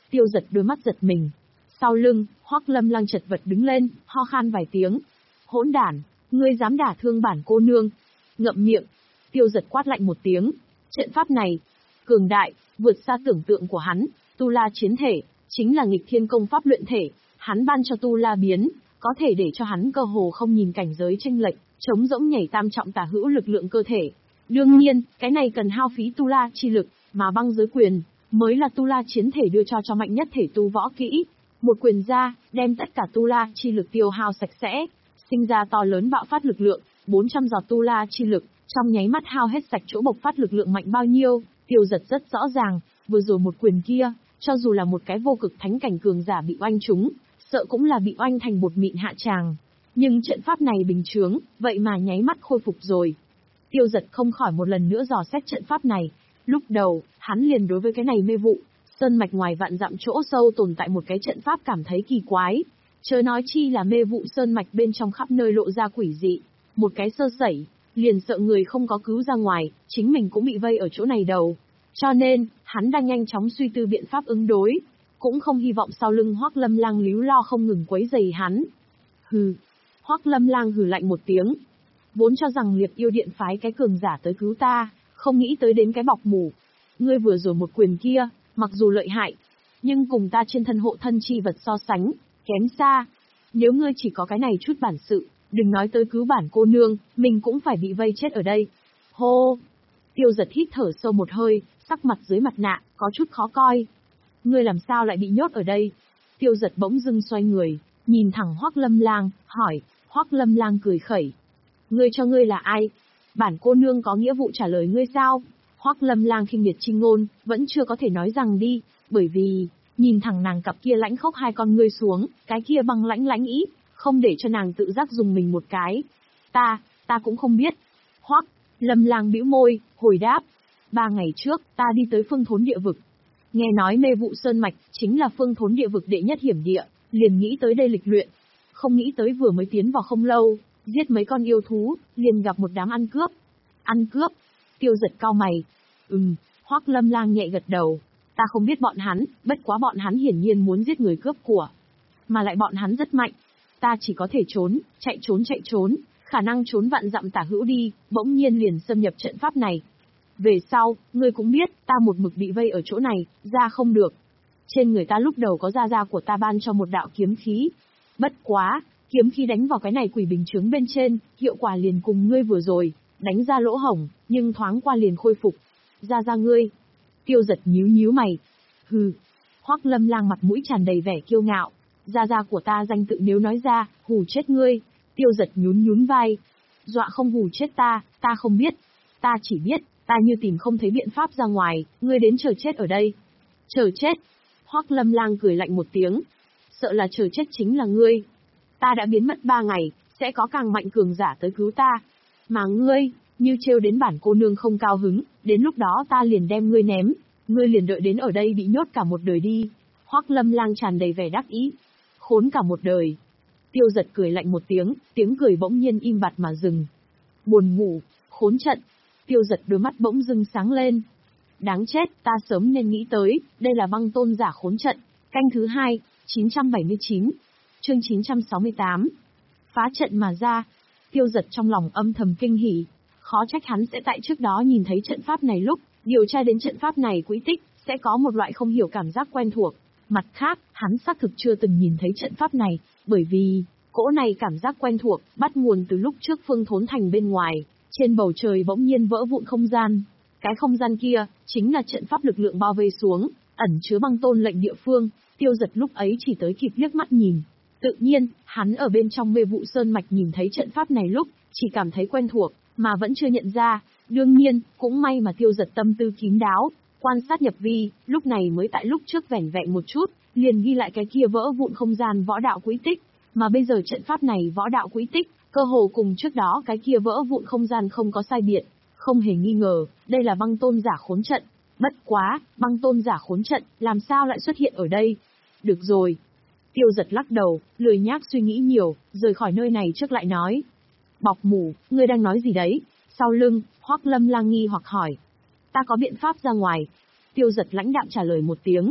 Tiêu Giật đôi mắt giật mình. Sau lưng, Hoắc Lâm Lang chật vật đứng lên, ho khan vài tiếng. Hỗn đản, ngươi dám đả thương bản cô nương. Ngậm miệng. Tiêu Giật quát lạnh một tiếng. Trận pháp này, cường đại, vượt xa tưởng tượng của hắn. Tu La chiến thể, chính là nghịch thiên công pháp luyện thể. Hắn ban cho Tu La biến, có thể để cho hắn cơ hồ không nhìn cảnh giới chênh lệch, chống rỗng nhảy tam trọng tả hữu lực lượng cơ thể. Đương nhiên, cái này cần hao phí Tu La chi lực, mà băng giới quyền mới là Tu La chiến thể đưa cho cho mạnh nhất thể tu võ kỹ. Một quyền ra, đem tất cả Tu La chi lực tiêu hao sạch sẽ, sinh ra to lớn bạo phát lực lượng, bốn trăm giọt Tu La chi lực, trong nháy mắt hao hết sạch chỗ bộc phát lực lượng mạnh bao nhiêu. Tiêu Giật rất rõ ràng, vừa rồi một quyền kia, cho dù là một cái vô cực thánh cảnh cường giả bị oanh trúng, sợ cũng là bị oanh thành bột mịn hạ tràng. Nhưng trận pháp này bình chướng, vậy mà nháy mắt khôi phục rồi. Tiêu Giật không khỏi một lần nữa dò xét trận pháp này. Lúc đầu, hắn liền đối với cái này mê vụ, sơn mạch ngoài vạn dặm chỗ sâu tồn tại một cái trận pháp cảm thấy kỳ quái. Chớ nói chi là mê vụ sơn mạch bên trong khắp nơi lộ ra quỷ dị. Một cái sơ sẩy, liền sợ người không có cứu ra ngoài, chính mình cũng bị vây ở chỗ này đầu. Cho nên, hắn đang nhanh chóng suy tư biện pháp ứng đối. Cũng không hy vọng sau lưng Hoắc Lâm Lang líu lo không ngừng quấy rầy hắn. Hừ. Hoắc Lâm Lang hừ lạnh một tiếng. Vốn cho rằng Liệp Yêu Điện phái cái cường giả tới cứu ta, không nghĩ tới đến cái bọc mủ. Ngươi vừa rồi một quyền kia, mặc dù lợi hại, nhưng cùng ta trên thân hộ thân chi vật so sánh, kém xa. Nếu ngươi chỉ có cái này chút bản sự, đừng nói tới cứu bản cô nương, mình cũng phải bị vây chết ở đây. Hô! Tiêu Giật hít thở sâu một hơi, sắc mặt dưới mặt nạ, có chút khó coi. Ngươi làm sao lại bị nhốt ở đây? Tiêu Giật bỗng dưng xoay người, nhìn thẳng Hoắc Lâm Lang, hỏi. Hoắc Lâm Lang cười khẩy. Ngươi cho ngươi là ai? Bản cô nương có nghĩa vụ trả lời ngươi sao? Hoắc Lâm Lang khinh miệt chinh ngôn, vẫn chưa có thể nói rằng đi, bởi vì, nhìn thẳng nàng cặp kia lãnh khốc hai con ngươi xuống, cái kia băng lãnh lãnh ý, không để cho nàng tự giác dùng mình một cái. Ta, ta cũng không biết. Hoắc Lâm Lang bĩu môi, hồi đáp. Ba ngày trước, ta đi tới Phương Thốn địa vực. Nghe nói mê vụ sơn mạch, chính là Phương Thốn địa vực đệ nhất hiểm địa, liền nghĩ tới đây lịch luyện. Không nghĩ tới vừa mới tiến vào không lâu, giết mấy con yêu thú, liền gặp một đám ăn cướp. Ăn cướp? Tiêu Giật cau mày. Ừm, Hoắc Lâm Lang nhẹ gật đầu. Ta không biết bọn hắn, bất quá bọn hắn hiển nhiên muốn giết người cướp của. Mà lại bọn hắn rất mạnh. Ta chỉ có thể trốn, chạy trốn chạy trốn, khả năng trốn vạn dặm tả hữu đi, bỗng nhiên liền xâm nhập trận pháp này. Về sau, ngươi cũng biết, ta một mực bị vây ở chỗ này, ra không được. Trên người ta lúc đầu có gia gia của ta ban cho một đạo kiếm khí. Bất quá, kiếm khí đánh vào cái này quỷ bình chướng bên trên, hiệu quả liền cùng ngươi vừa rồi, đánh ra lỗ hổng, nhưng thoáng qua liền khôi phục. Gia gia ngươi. Tiêu Giật nhíu nhíu mày. Hừ. Hoắc Lâm Lang mặt mũi tràn đầy vẻ kiêu ngạo. Gia gia của ta danh tự nếu nói ra, hù chết ngươi. Tiêu Giật nhún nhún vai. Dọa không hù chết ta, ta không biết. Ta chỉ biết, ta như tìm không thấy biện pháp ra ngoài, ngươi đến chờ chết ở đây. Chờ chết. Hoắc Lâm Lang cười lạnh một tiếng. Sợ là chờ chết chính là ngươi. Ta đã biến mất ba ngày, sẽ có càng mạnh cường giả tới cứu ta. Mà ngươi, như trêu đến bản cô nương không cao hứng, đến lúc đó ta liền đem ngươi ném. Ngươi liền đợi đến ở đây bị nhốt cả một đời đi. Hoắc Lâm Lang tràn đầy vẻ đắc ý. Khốn cả một đời. Tiêu Giật cười lạnh một tiếng, tiếng cười bỗng nhiên im bặt mà dừng. Buồn ngủ, khốn trận. Tiêu Giật đôi mắt bỗng dưng sáng lên. Đáng chết, ta sớm nên nghĩ tới, đây là băng tôn giả khốn trận. Canh thứ hai, chín trăm bảy mươi chín. Chương chín trăm sáu mươi tám. Phá trận mà ra. Tiêu Giật trong lòng âm thầm kinh hỉ. Khó trách hắn sẽ tại trước đó nhìn thấy trận pháp này lúc, điều tra đến trận pháp này quỹ tích, sẽ có một loại không hiểu cảm giác quen thuộc. Mặt khác, hắn xác thực chưa từng nhìn thấy trận pháp này, bởi vì, cỗ này cảm giác quen thuộc, bắt nguồn từ lúc trước Phương Thốn Thành bên ngoài, trên bầu trời bỗng nhiên vỡ vụn không gian. Cái không gian kia, chính là trận pháp lực lượng bao vây xuống, ẩn chứa băng tôn lệnh địa phương. Tiêu Giật lúc ấy chỉ tới kịp liếc mắt nhìn. Tự nhiên, hắn ở bên trong mê vụ sơn mạch nhìn thấy trận pháp này lúc, chỉ cảm thấy quen thuộc, mà vẫn chưa nhận ra. Đương nhiên, cũng may mà Tiêu Giật tâm tư kín đáo, quan sát nhập vi, lúc này mới tại lúc trước vẻn vẹn một chút, liền ghi lại cái kia vỡ vụn không gian võ đạo quỹ tích. Mà bây giờ trận pháp này võ đạo quỹ tích, cơ hồ cùng trước đó cái kia vỡ vụn không gian không có sai biệt. Không hề nghi ngờ, đây là băng tôn giả khốn trận. Bất quá, băng tôn giả khốn trận, làm sao lại xuất hiện ở đây? Được rồi. Tiêu Giật lắc đầu, lười nhác suy nghĩ nhiều, rời khỏi nơi này trước lại nói. Bọc mủ, ngươi đang nói gì đấy? Sau lưng, Hoắc Lâm Lang nghi hoặc hỏi. Ta có biện pháp ra ngoài. Tiêu Giật lãnh đạm trả lời một tiếng.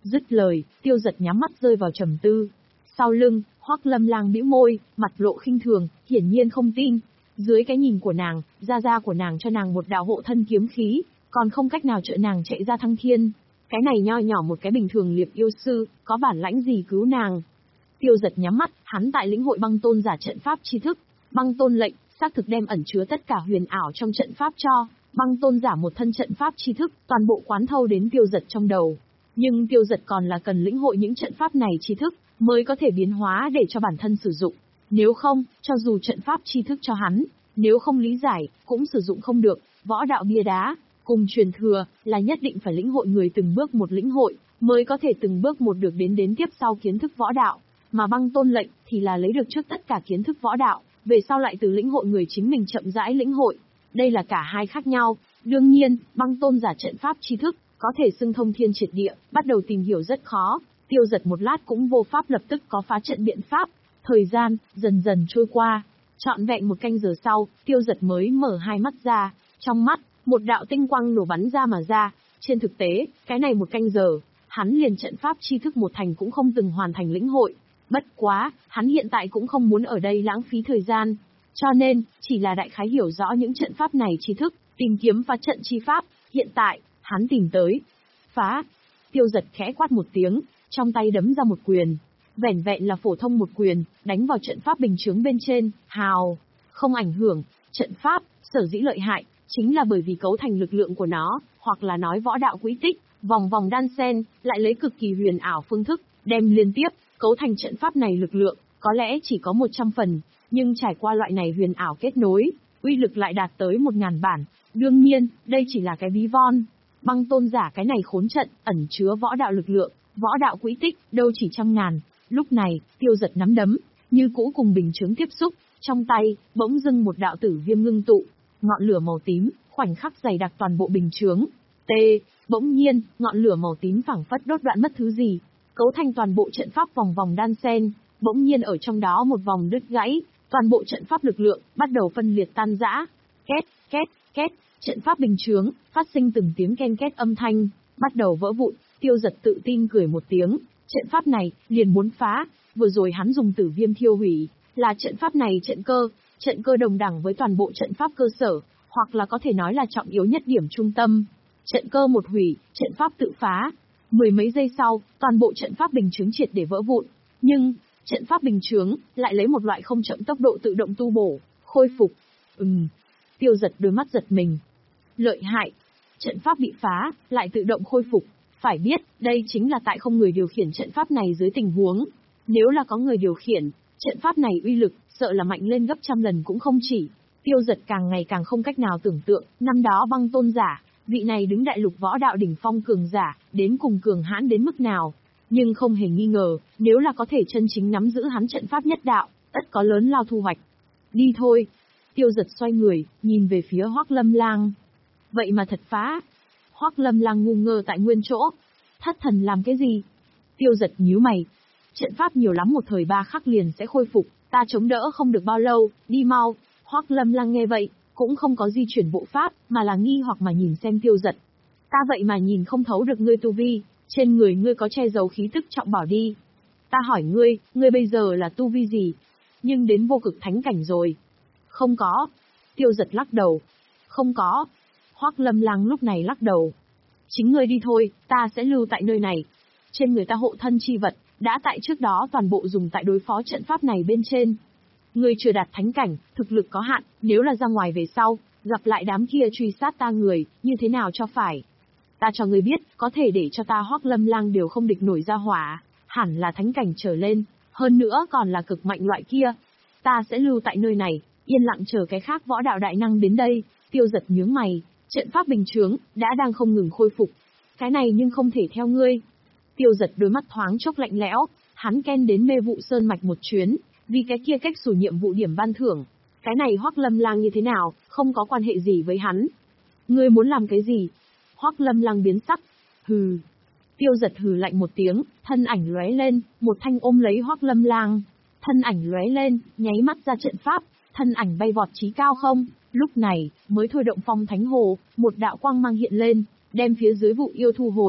Dứt lời, Tiêu Dật nhắm mắt rơi vào trầm tư. Sau lưng, Hoắc Lâm Lang bĩu môi, mặt lộ khinh thường, hiển nhiên không tin. Dưới cái nhìn của nàng, gia gia của nàng cho nàng một đạo hộ thân kiếm khí, còn không cách nào trợ nàng chạy ra thăng thiên. Cái này nho nhỏ một cái bình thường liệp yêu sư, có bản lãnh gì cứu nàng? Tiêu Dật nhắm mắt, hắn tại lĩnh hội băng tôn giả trận pháp tri thức, băng tôn lệnh, xác thực đem ẩn chứa tất cả huyền ảo trong trận pháp cho băng tôn giả một thân trận pháp tri thức, toàn bộ quán thâu đến Tiêu Dật trong đầu. Nhưng Tiêu Dật còn là cần lĩnh hội những trận pháp này tri thức, mới có thể biến hóa để cho bản thân sử dụng. Nếu không, cho dù trận pháp tri thức cho hắn, nếu không lý giải, cũng sử dụng không được. Võ đạo bia đá, cùng truyền thừa, là nhất định phải lĩnh hội người từng bước một lĩnh hội, mới có thể từng bước một được đến đến tiếp sau kiến thức võ đạo. Mà băng tôn lệnh, thì là lấy được trước tất cả kiến thức võ đạo, về sau lại từ lĩnh hội người chính mình chậm rãi lĩnh hội. Đây là cả hai khác nhau. Đương nhiên, băng tôn giả trận pháp tri thức, có thể xưng thông thiên triệt địa, bắt đầu tìm hiểu rất khó. Tiêu Dật một lát cũng vô pháp lập tức có phá trận biện pháp. Thời gian, dần dần trôi qua. Trọn vẹn một canh giờ sau, Tiêu Dật mới mở hai mắt ra. Trong mắt, một đạo tinh quang nổ bắn ra mà ra. Trên thực tế, cái này một canh giờ, hắn liền trận pháp tri thức một thành cũng không từng hoàn thành lĩnh hội. Bất quá, hắn hiện tại cũng không muốn ở đây lãng phí thời gian. Cho nên, chỉ là đại khái hiểu rõ những trận pháp này tri thức, tìm kiếm phá trận chi pháp. Hiện tại, hắn tìm tới. Phá. Tiêu Dật khẽ quát một tiếng, trong tay đấm ra một quyền. Vẻn vẹn là phổ thông một quyền, đánh vào trận pháp bình chướng bên trên, hào. Không ảnh hưởng. Trận pháp, sở dĩ lợi hại, chính là bởi vì cấu thành lực lượng của nó, hoặc là nói võ đạo quỹ tích, vòng vòng đan xen, lại lấy cực kỳ huyền ảo phương thức, đem liên tiếp, cấu thành trận pháp này lực lượng, có lẽ chỉ có một trăm phần, nhưng trải qua loại này huyền ảo kết nối, uy lực lại đạt tới một ngàn bản. Đương nhiên, đây chỉ là cái ví von. Băng tôn giả cái này khốn trận, ẩn chứa võ đạo lực lượng, võ đạo quỹ tích, đâu chỉ trăm ngàn. Lúc này, Tiêu Dật nắm đấm, như cũ cùng bình chướng tiếp xúc, trong tay, bỗng dưng một đạo tử viêm ngưng tụ, ngọn lửa màu tím, khoảnh khắc dày đặc toàn bộ bình chướng. T, bỗng nhiên, ngọn lửa màu tím phảng phất đốt đoạn mất thứ gì, cấu thành toàn bộ trận pháp vòng vòng đan xen, bỗng nhiên ở trong đó một vòng đứt gãy, toàn bộ trận pháp lực lượng bắt đầu phân liệt tan rã. Két, két, két, trận pháp bình chướng phát sinh từng tiếng ken két âm thanh, bắt đầu vỡ vụn. Tiêu Dật tự tin cười một tiếng, trận pháp này liền muốn phá, vừa rồi hắn dùng tử viêm thiêu hủy, là trận pháp này trận cơ, trận cơ đồng đẳng với toàn bộ trận pháp cơ sở, hoặc là có thể nói là trọng yếu nhất điểm trung tâm. Trận cơ một hủy, trận pháp tự phá. Mười mấy giây sau, toàn bộ trận pháp bình chướng triệt để vỡ vụn. Nhưng, trận pháp bình chướng lại lấy một loại không chậm tốc độ tự động tu bổ, khôi phục. Ừm. Tiêu Dật đôi mắt giật mình. Lợi hại. Trận pháp bị phá, lại tự động khôi phục. Phải biết, đây chính là tại không người điều khiển trận pháp này dưới tình huống. Nếu là có người điều khiển, trận pháp này uy lực, sợ là mạnh lên gấp trăm lần cũng không chỉ. Tiêu Dật càng ngày càng không cách nào tưởng tượng, năm đó băng tôn giả, vị này đứng đại lục võ đạo đỉnh phong cường giả, đến cùng cường hãn đến mức nào. Nhưng không hề nghi ngờ, nếu là có thể chân chính nắm giữ hắn trận pháp nhất đạo, tất có lớn lao thu hoạch. Đi thôi. Tiêu Dật xoay người, nhìn về phía Hoắc Lâm Lang. Vậy mà thật phá. Hoắc Lâm Lang ngu ngơ tại nguyên chỗ. Thất thần làm cái gì? Tiêu Dật nhíu mày. Trận pháp nhiều lắm một thời ba khắc liền sẽ khôi phục, ta chống đỡ không được bao lâu, đi mau. Hoắc Lâm Lang nghe vậy, cũng không có di chuyển bộ pháp, mà là nghi hoặc mà nhìn xem Tiêu Dật. Ta vậy mà nhìn không thấu được ngươi tu vi, trên người ngươi có che giấu khí tức trọng bảo đi. Ta hỏi ngươi, ngươi bây giờ là tu vi gì? Nhưng đến vô cực thánh cảnh rồi. Không có. Tiêu Dật lắc đầu. Không có. Hoắc Lâm Lang lúc này lắc đầu. Chính ngươi đi thôi, ta sẽ lưu tại nơi này. Trên người ta hộ thân chi vật, đã tại trước đó toàn bộ dùng tại đối phó trận pháp này bên trên. Ngươi chưa đạt thánh cảnh, thực lực có hạn, nếu là ra ngoài về sau, gặp lại đám kia truy sát ta người, như thế nào cho phải? Ta cho ngươi biết, có thể để cho ta Hoắc Lâm Lang đều không địch nổi ra hỏa, hẳn là thánh cảnh trở lên, hơn nữa còn là cực mạnh loại kia. Ta sẽ lưu tại nơi này, yên lặng chờ cái khác võ đạo đại năng đến đây. Tiêu Dật nhướng mày, trận pháp bình chướng đã đang không ngừng khôi phục. Cái này nhưng không thể theo ngươi. Tiêu Dật đôi mắt thoáng chốc lạnh lẽo, hắn ken đến Mê Vụ Sơn mạch một chuyến, vì cái kia cách xù nhiệm vụ điểm ban thưởng. Cái này Hoắc Lâm Lang như thế nào, không có quan hệ gì với hắn. Ngươi muốn làm cái gì? Hoắc Lâm Lang biến sắc. Hừ. Tiêu Dật hừ lạnh một tiếng, thân ảnh lóe lên, một thanh ôm lấy Hoắc Lâm Lang. Thân ảnh lóe lên, nháy mắt ra trận pháp, thân ảnh bay vọt chí cao không. Lúc này, mới thôi động phong thánh hồ, một đạo quang mang hiện lên, đem phía dưới vụ yêu thu hồi.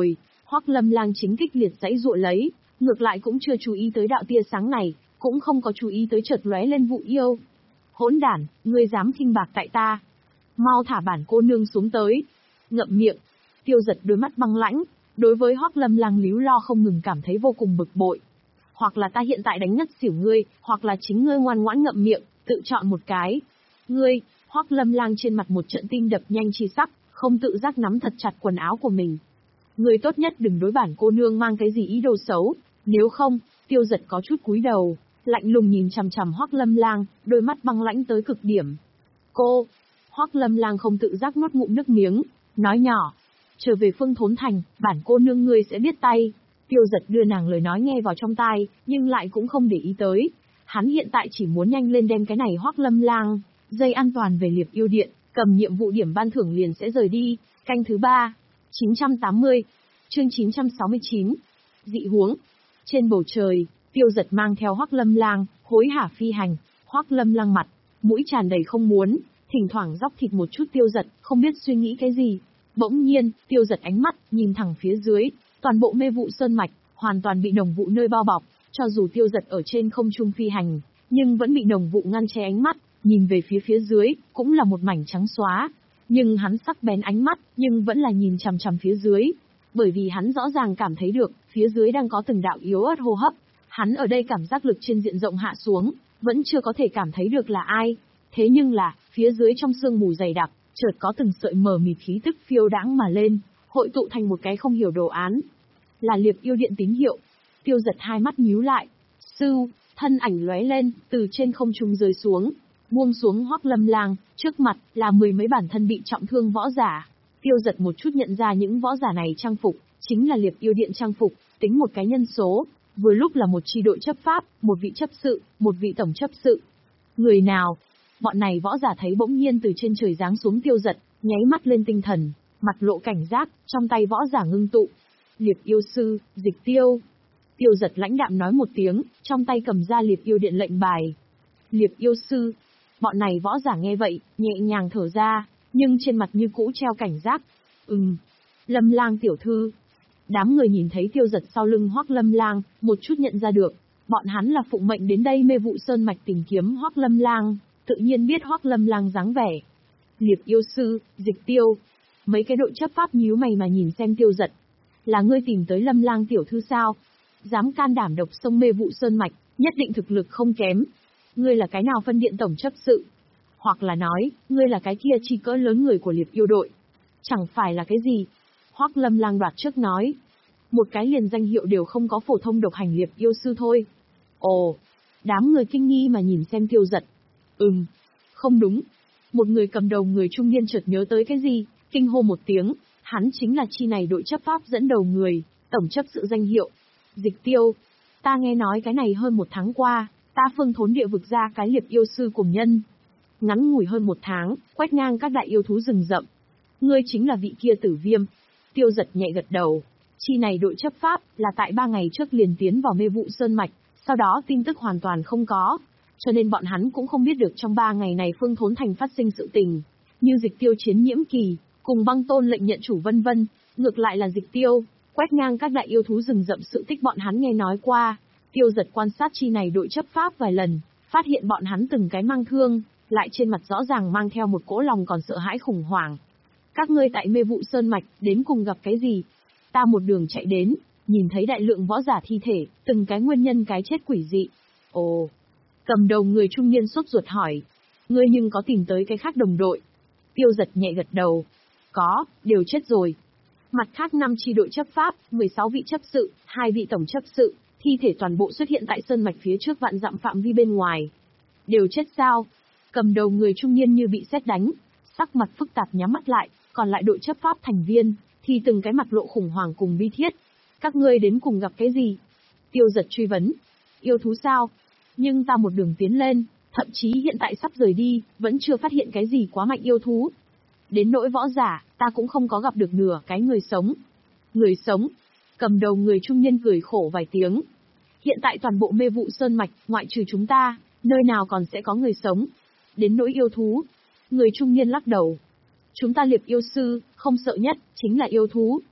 Hoắc Lâm Lang chính kích liệt giãy giụa lấy, ngược lại cũng chưa chú ý tới đạo tia sáng này, cũng không có chú ý tới chợt lóe lên vụ yêu. Hỗn đản, ngươi dám khinh bạc tại ta? Mau thả bản cô nương xuống tới. Ngậm miệng. Tiêu Giật đôi mắt băng lãnh, đối với Hoắc Lâm Lang líu lo không ngừng cảm thấy vô cùng bực bội. Hoặc là ta hiện tại đánh ngất xỉu ngươi, hoặc là chính ngươi ngoan ngoãn ngậm miệng, tự chọn một cái. Ngươi, Hoắc Lâm Lang trên mặt một trận tim đập nhanh chi sắc, không tự giác nắm thật chặt quần áo của mình. Ngươi tốt nhất đừng đối bản cô nương mang cái gì ý đồ xấu, nếu không, Tiêu Giật có chút cúi đầu, lạnh lùng nhìn chằm chằm Hoắc Lâm Lang, đôi mắt băng lãnh tới cực điểm. Cô, Hoắc Lâm Lang không tự giác nuốt ngụm nước miếng, nói nhỏ, trở về Phương Thốn Thành, bản cô nương ngươi sẽ biết tay. Tiêu Giật đưa nàng lời nói nghe vào trong tai, nhưng lại cũng không để ý tới. Hắn hiện tại chỉ muốn nhanh lên đem cái này Hoắc Lâm Lang, dây an toàn về Liệp Yêu Điện, cầm nhiệm vụ điểm ban thưởng liền sẽ rời đi. Canh thứ ba, chín trăm tám mươi, chương chín trăm sáu mươi chín, dị huống. Trên bầu trời, Tiêu Giật mang theo Hoắc Lâm Lang, hối hả phi hành. Hoắc Lâm Lang mặt, mũi tràn đầy không muốn, thỉnh thoảng róc thịt một chút Tiêu Giật, không biết suy nghĩ cái gì. Bỗng nhiên, Tiêu Giật ánh mắt nhìn thẳng phía dưới, toàn bộ mê vụ sơn mạch hoàn toàn bị nồng vụ nơi bao bọc, cho dù Tiêu Giật ở trên không trung phi hành, nhưng vẫn bị nồng vụ ngăn che ánh mắt, nhìn về phía phía dưới, cũng là một mảnh trắng xóa. Nhưng hắn sắc bén ánh mắt, nhưng vẫn là nhìn chằm chằm phía dưới, bởi vì hắn rõ ràng cảm thấy được, phía dưới đang có từng đạo yếu ớt hô hấp. Hắn ở đây cảm giác lực trên diện rộng hạ xuống, vẫn chưa có thể cảm thấy được là ai. Thế nhưng là, phía dưới trong sương mù dày đặc, chợt có từng sợi mờ mịt khí tức phiêu đãng mà lên, hội tụ thành một cái không hiểu đồ án. Là Liệp Yêu Điện tín hiệu. Tiêu Giật hai mắt nhíu lại. Sưu, thân ảnh lóe lên, từ trên không trung rơi xuống, buông xuống Hoắc Lâm Lang, trước mặt là mười mấy bản thân bị trọng thương võ giả. Tiêu Giật một chút nhận ra những võ giả này trang phục, chính là Liệp Yêu Điện trang phục, tính một cái nhân số, vừa lúc là một chi đội chấp pháp, một vị chấp sự, một vị tổng chấp sự. Người nào? Bọn này võ giả thấy bỗng nhiên từ trên trời giáng xuống Tiêu Giật, nháy mắt lên tinh thần, mặt lộ cảnh giác, trong tay võ giả ngưng tụ. Liệp Yêu Sư, Dịch Tiêu. Tiêu Giật lãnh đạm nói một tiếng, trong tay cầm ra Liệp Yêu Điện lệnh bài. Liệp Yêu Sư. Bọn này võ giả nghe vậy, nhẹ nhàng thở ra, nhưng trên mặt như cũ treo cảnh giác. Ừm. Lâm Lang tiểu thư. Đám người nhìn thấy Tiêu Giật sau lưng Hoắc Lâm Lang, một chút nhận ra được, bọn hắn là phụng mệnh đến đây mê vụ sơn mạch tìm kiếm Hoắc Lâm Lang, tự nhiên biết Hoắc Lâm Lang dáng vẻ. Liệp Yêu Sư, Dịch Tiêu. Mấy cái đội chấp pháp nhíu mày mà nhìn xem Tiêu Giật. Là ngươi tìm tới Lâm Lang tiểu thư sao? Dám can đảm độc sông mê vụ sơn mạch, nhất định thực lực không kém. Ngươi là cái nào phân điện tổng chấp sự? Hoặc là nói, ngươi là cái kia chi cỡ lớn người của Liệp Yêu đội? Chẳng phải là cái gì? Hoắc Lâm Lang đoạt trước nói. Một cái liền danh hiệu đều không có, phổ thông độc hành Liệp Yêu Sư thôi. Ồ, đám người kinh nghi mà nhìn xem Tiêu Giật. Ừm, không đúng. Một người cầm đầu người trung niên chợt nhớ tới cái gì, kinh hô một tiếng, hắn chính là chi này đội chấp pháp dẫn đầu người, tổng chấp sự danh hiệu. Dịch Tiêu, ta nghe nói cái này hơn một tháng qua, ta Phương Thốn địa vực ra cái Liệp Yêu Sư cùng nhân. Ngắn ngủi hơn một tháng, quét ngang các đại yêu thú rừng rậm. Ngươi chính là vị kia Tử Viêm. Tiêu Giật nhẹ gật đầu. Chi này đội chấp pháp là tại ba ngày trước liền tiến vào mê vụ sơn mạch, sau đó tin tức hoàn toàn không có, cho nên bọn hắn cũng không biết được trong ba ngày này Phương Thốn Thành phát sinh sự tình, như Dịch Tiêu chiến nhiễm kỳ, cùng Băng Tôn lệnh nhận chủ vân vân. Ngược lại là Dịch Tiêu quét ngang các đại yêu thú rừng rậm sự tích bọn hắn nghe nói qua. Tiêu Giật quan sát chi này đội chấp pháp vài lần, phát hiện bọn hắn từng cái mang thương, lại trên mặt rõ ràng mang theo một cỗ lòng còn sợ hãi khủng hoảng. Các ngươi tại mê vụ sơn mạch, đến cùng gặp cái gì? Ta một đường chạy đến, nhìn thấy đại lượng võ giả thi thể, từng cái nguyên nhân cái chết quỷ dị. Ồ, cầm đầu người trung niên sốt ruột hỏi. Ngươi nhưng có tìm tới cái khác đồng đội? Tiêu Giật nhẹ gật đầu. Có, đều chết rồi. Mặt khác năm chi đội chấp pháp, mười sáu vị chấp sự, hai vị tổng chấp sự, thi thể toàn bộ xuất hiện tại sơn mạch phía trước vạn dặm phạm vi bên ngoài. Đều chết sao? Cầm đầu người trung niên như bị sét đánh, sắc mặt phức tạp nhắm mắt lại, còn lại đội chấp pháp thành viên thì từng cái mặt lộ khủng hoảng cùng bi thiết. Các ngươi đến cùng gặp cái gì? Tiêu Giật truy vấn. Yêu thú sao? Nhưng ta một đường tiến lên, thậm chí hiện tại sắp rời đi, vẫn chưa phát hiện cái gì quá mạnh yêu thú. Đến nỗi võ giả, ta cũng không có gặp được nửa cái người sống. Người sống? Cầm đầu người trung niên cười khổ vài tiếng. Hiện tại toàn bộ mê vụ sơn mạch, ngoại trừ chúng ta, nơi nào còn sẽ có người sống? Đến nỗi yêu thú? Người trung niên lắc đầu. Chúng ta Liệp Yêu Sư, không sợ nhất, chính là yêu thú.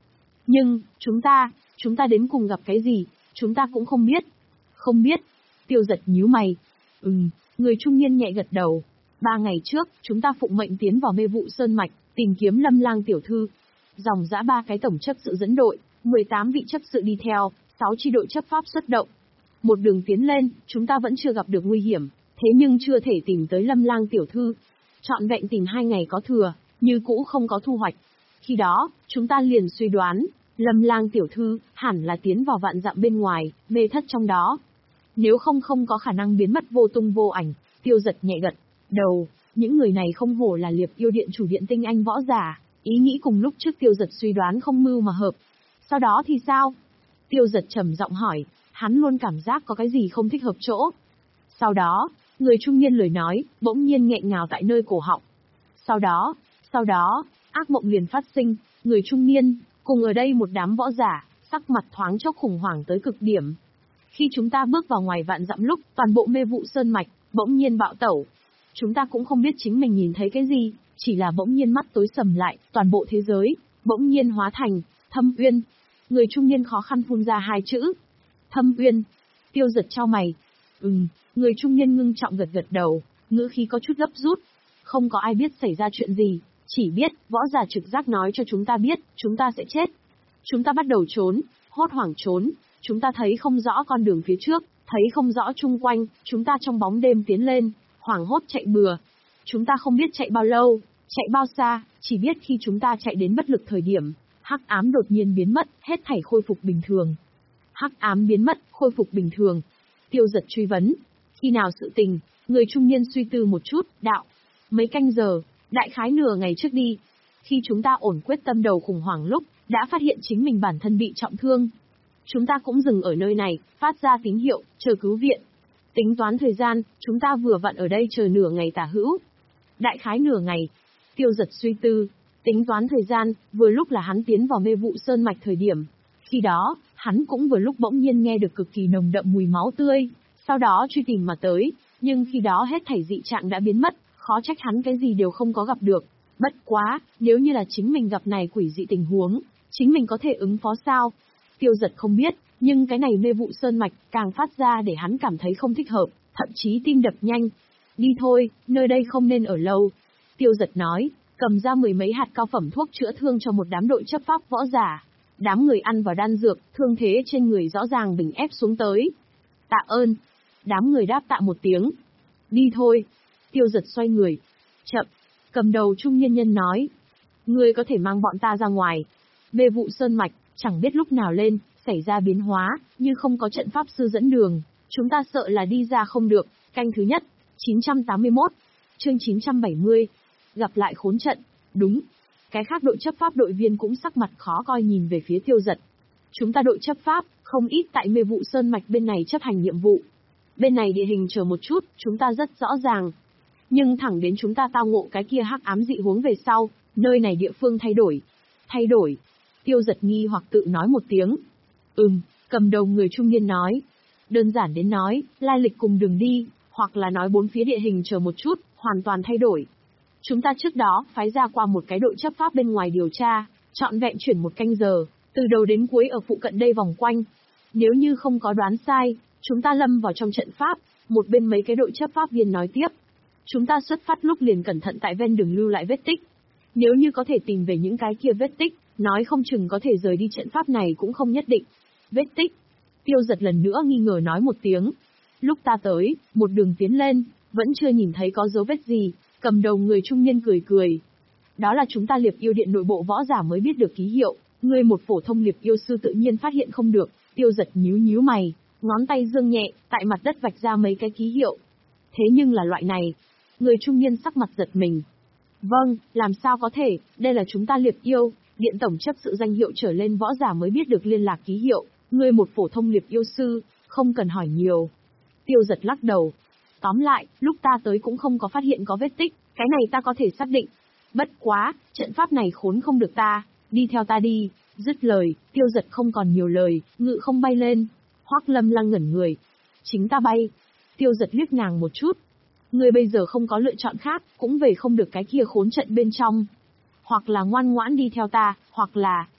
Nhưng, chúng ta, chúng ta đến cùng gặp cái gì, chúng ta cũng không biết. Không biết. Tiêu Giật nhíu mày. Ừm, người trung niên nhẹ gật đầu. Ba ngày trước, chúng ta phụng mệnh tiến vào mê vụ sơn mạch, tìm kiếm Lâm Lang tiểu thư. Dòng dã ba cái tổng chấp sự dẫn đội, mười tám vị chấp sự đi theo, sáu chi đội chấp pháp xuất động. Một đường tiến lên, chúng ta vẫn chưa gặp được nguy hiểm, thế nhưng chưa thể tìm tới Lâm Lang tiểu thư. Trọn vẹn tìm hai ngày có thừa, như cũ không có thu hoạch. Khi đó, chúng ta liền suy đoán, Lâm Lang tiểu thư hẳn là tiến vào vạn dặm bên ngoài, mê thất trong đó. Nếu không không có khả năng biến mất vô tung vô ảnh. Tiêu Giật nhẹ gật đầu, những người này không hổ là Liệp Yêu Điện chủ điện tinh anh võ giả, ý nghĩ cùng lúc trước Tiêu Giật suy đoán không mưu mà hợp. Sau đó thì sao? Tiêu Giật trầm giọng hỏi, hắn luôn cảm giác có cái gì không thích hợp chỗ. Sau đó, người trung niên lời nói, bỗng nhiên nghẹn ngào tại nơi cổ họng. Sau đó, sau đó, ác mộng liền phát sinh, người trung niên, cùng ở đây một đám võ giả, sắc mặt thoáng chốc khủng hoảng tới cực điểm. Khi chúng ta bước vào ngoài vạn dặm lúc, toàn bộ mê vụ sơn mạch, bỗng nhiên bạo tẩu. Chúng ta cũng không biết chính mình nhìn thấy cái gì, chỉ là bỗng nhiên mắt tối sầm lại, toàn bộ thế giới, bỗng nhiên hóa thành, Thâm Uyên. Người trung niên khó khăn phun ra hai chữ. Thâm Uyên. Tiêu Giật chau mày. Ừm, người trung niên ngưng trọng gật gật đầu, ngữ khí có chút gấp rút. Không có ai biết xảy ra chuyện gì, chỉ biết, võ giả trực giác nói cho chúng ta biết, chúng ta sẽ chết. Chúng ta bắt đầu trốn, hốt hoảng trốn, chúng ta thấy không rõ con đường phía trước, thấy không rõ chung quanh, chúng ta trong bóng đêm tiến lên, hoảng hốt chạy bừa. Chúng ta không biết chạy bao lâu, chạy bao xa, chỉ biết khi chúng ta chạy đến bất lực thời điểm, hắc ám đột nhiên biến mất, hết thảy khôi phục bình thường. Hắc ám biến mất, khôi phục bình thường. Tiêu Giật truy vấn. Khi nào sự tình? Người trung niên suy tư một chút, đạo. Mấy canh giờ, đại khái nửa ngày trước đi. Khi chúng ta ổn quyết tâm đầu khủng hoảng lúc, đã phát hiện chính mình bản thân bị trọng thương. Chúng ta cũng dừng ở nơi này, phát ra tín hiệu, chờ cứu viện. Tính toán thời gian, chúng ta vừa vặn ở đây chờ nửa ngày tả hữu. Đại khái nửa ngày. Tiêu Giật suy tư. Tính toán thời gian, vừa lúc là hắn tiến vào mê vụ sơn mạch thời điểm. Khi đó, hắn cũng vừa lúc bỗng nhiên nghe được cực kỳ nồng đậm mùi máu tươi, sau đó truy tìm mà tới, nhưng khi đó hết thảy dị trạng đã biến mất, khó trách hắn cái gì đều không có gặp được. Bất quá, nếu như là chính mình gặp này quỷ dị tình huống, chính mình có thể ứng phó sao? Tiêu Giật không biết, nhưng cái này mê vụ sơn mạch càng phát ra để hắn cảm thấy không thích hợp, thậm chí tim đập nhanh. Đi thôi, nơi đây không nên ở lâu. Tiêu Giật nói, cầm ra mười mấy hạt cao phẩm thuốc chữa thương cho một đám đội chấp pháp võ giả. Đám người ăn vào đan dược, thương thế trên người rõ ràng bình ép xuống tới. Tạ ơn. Đám người đáp tạ một tiếng. Đi thôi. Tiêu Giật xoay người. Chậm. Cầm đầu trung niên nhân nói. Ngươi có thể mang bọn ta ra ngoài. Mê vụ sơn mạch, chẳng biết lúc nào lên, xảy ra biến hóa, như không có trận pháp sư dẫn đường. Chúng ta sợ là đi ra không được. Canh thứ nhất. chín trăm tám mươi mốt. Chương chín trăm bảy mươi. Gặp lại khốn trận. Đúng. Cái khác đội chấp pháp đội viên cũng sắc mặt khó coi nhìn về phía Tiêu Giật. Chúng ta đội chấp pháp, không ít tại mê vụ sơn mạch bên này chấp hành nhiệm vụ. Bên này địa hình chờ một chút, chúng ta rất rõ ràng. Nhưng thẳng đến chúng ta tao ngộ cái kia hắc ám dị huống về sau, nơi này địa phương thay đổi. Thay đổi. Tiêu Giật nghi hoặc tự nói một tiếng. Ừm, cầm đầu người trung niên nói. Đơn giản đến nói, lai lịch cùng đường đi, hoặc là nói bốn phía địa hình chờ một chút, hoàn toàn thay đổi. Chúng ta trước đó phái ra qua một cái đội chấp pháp bên ngoài điều tra, trọn vẹn chuyển một canh giờ, từ đầu đến cuối ở phụ cận đây vòng quanh. Nếu như không có đoán sai, chúng ta lâm vào trong trận pháp, một bên mấy cái đội chấp pháp viên nói tiếp. Chúng ta xuất phát lúc liền cẩn thận tại ven đường lưu lại vết tích. Nếu như có thể tìm về những cái kia vết tích, nói không chừng có thể rời đi trận pháp này cũng không nhất định. Vết tích. Tiêu Giật lần nữa nghi ngờ nói một tiếng. Lúc ta tới, một đường tiến lên, vẫn chưa nhìn thấy có dấu vết gì. Cầm đầu người trung niên cười cười. Đó là chúng ta Liệp Yêu Điện nội bộ võ giả mới biết được ký hiệu, ngươi một phổ thông Liệp Yêu sư tự nhiên phát hiện không được. Tiêu Giật nhíu nhíu mày, ngón tay dương nhẹ, tại mặt đất vạch ra mấy cái ký hiệu. Thế nhưng là loại này. Người trung niên sắc mặt giật mình. Vâng, làm sao có thể, đây là chúng ta Liệp Yêu, điện tổng chấp sự danh hiệu trở lên võ giả mới biết được liên lạc ký hiệu, ngươi một phổ thông Liệp Yêu sư, không cần hỏi nhiều. Tiêu Giật lắc đầu. Tóm lại, lúc ta tới cũng không có phát hiện có vết tích, cái này ta có thể xác định. Bất quá, trận pháp này khốn không được ta, đi theo ta đi. Dứt lời, Tiêu Giật không còn nhiều lời, ngự không bay lên. Hoắc Lâm Lăng ngẩn người. Chính ta bay. Tiêu Giật liếc nàng một chút. Ngươi bây giờ không có lựa chọn khác, cũng về không được cái kia khốn trận bên trong. Hoặc là ngoan ngoãn đi theo ta, hoặc là,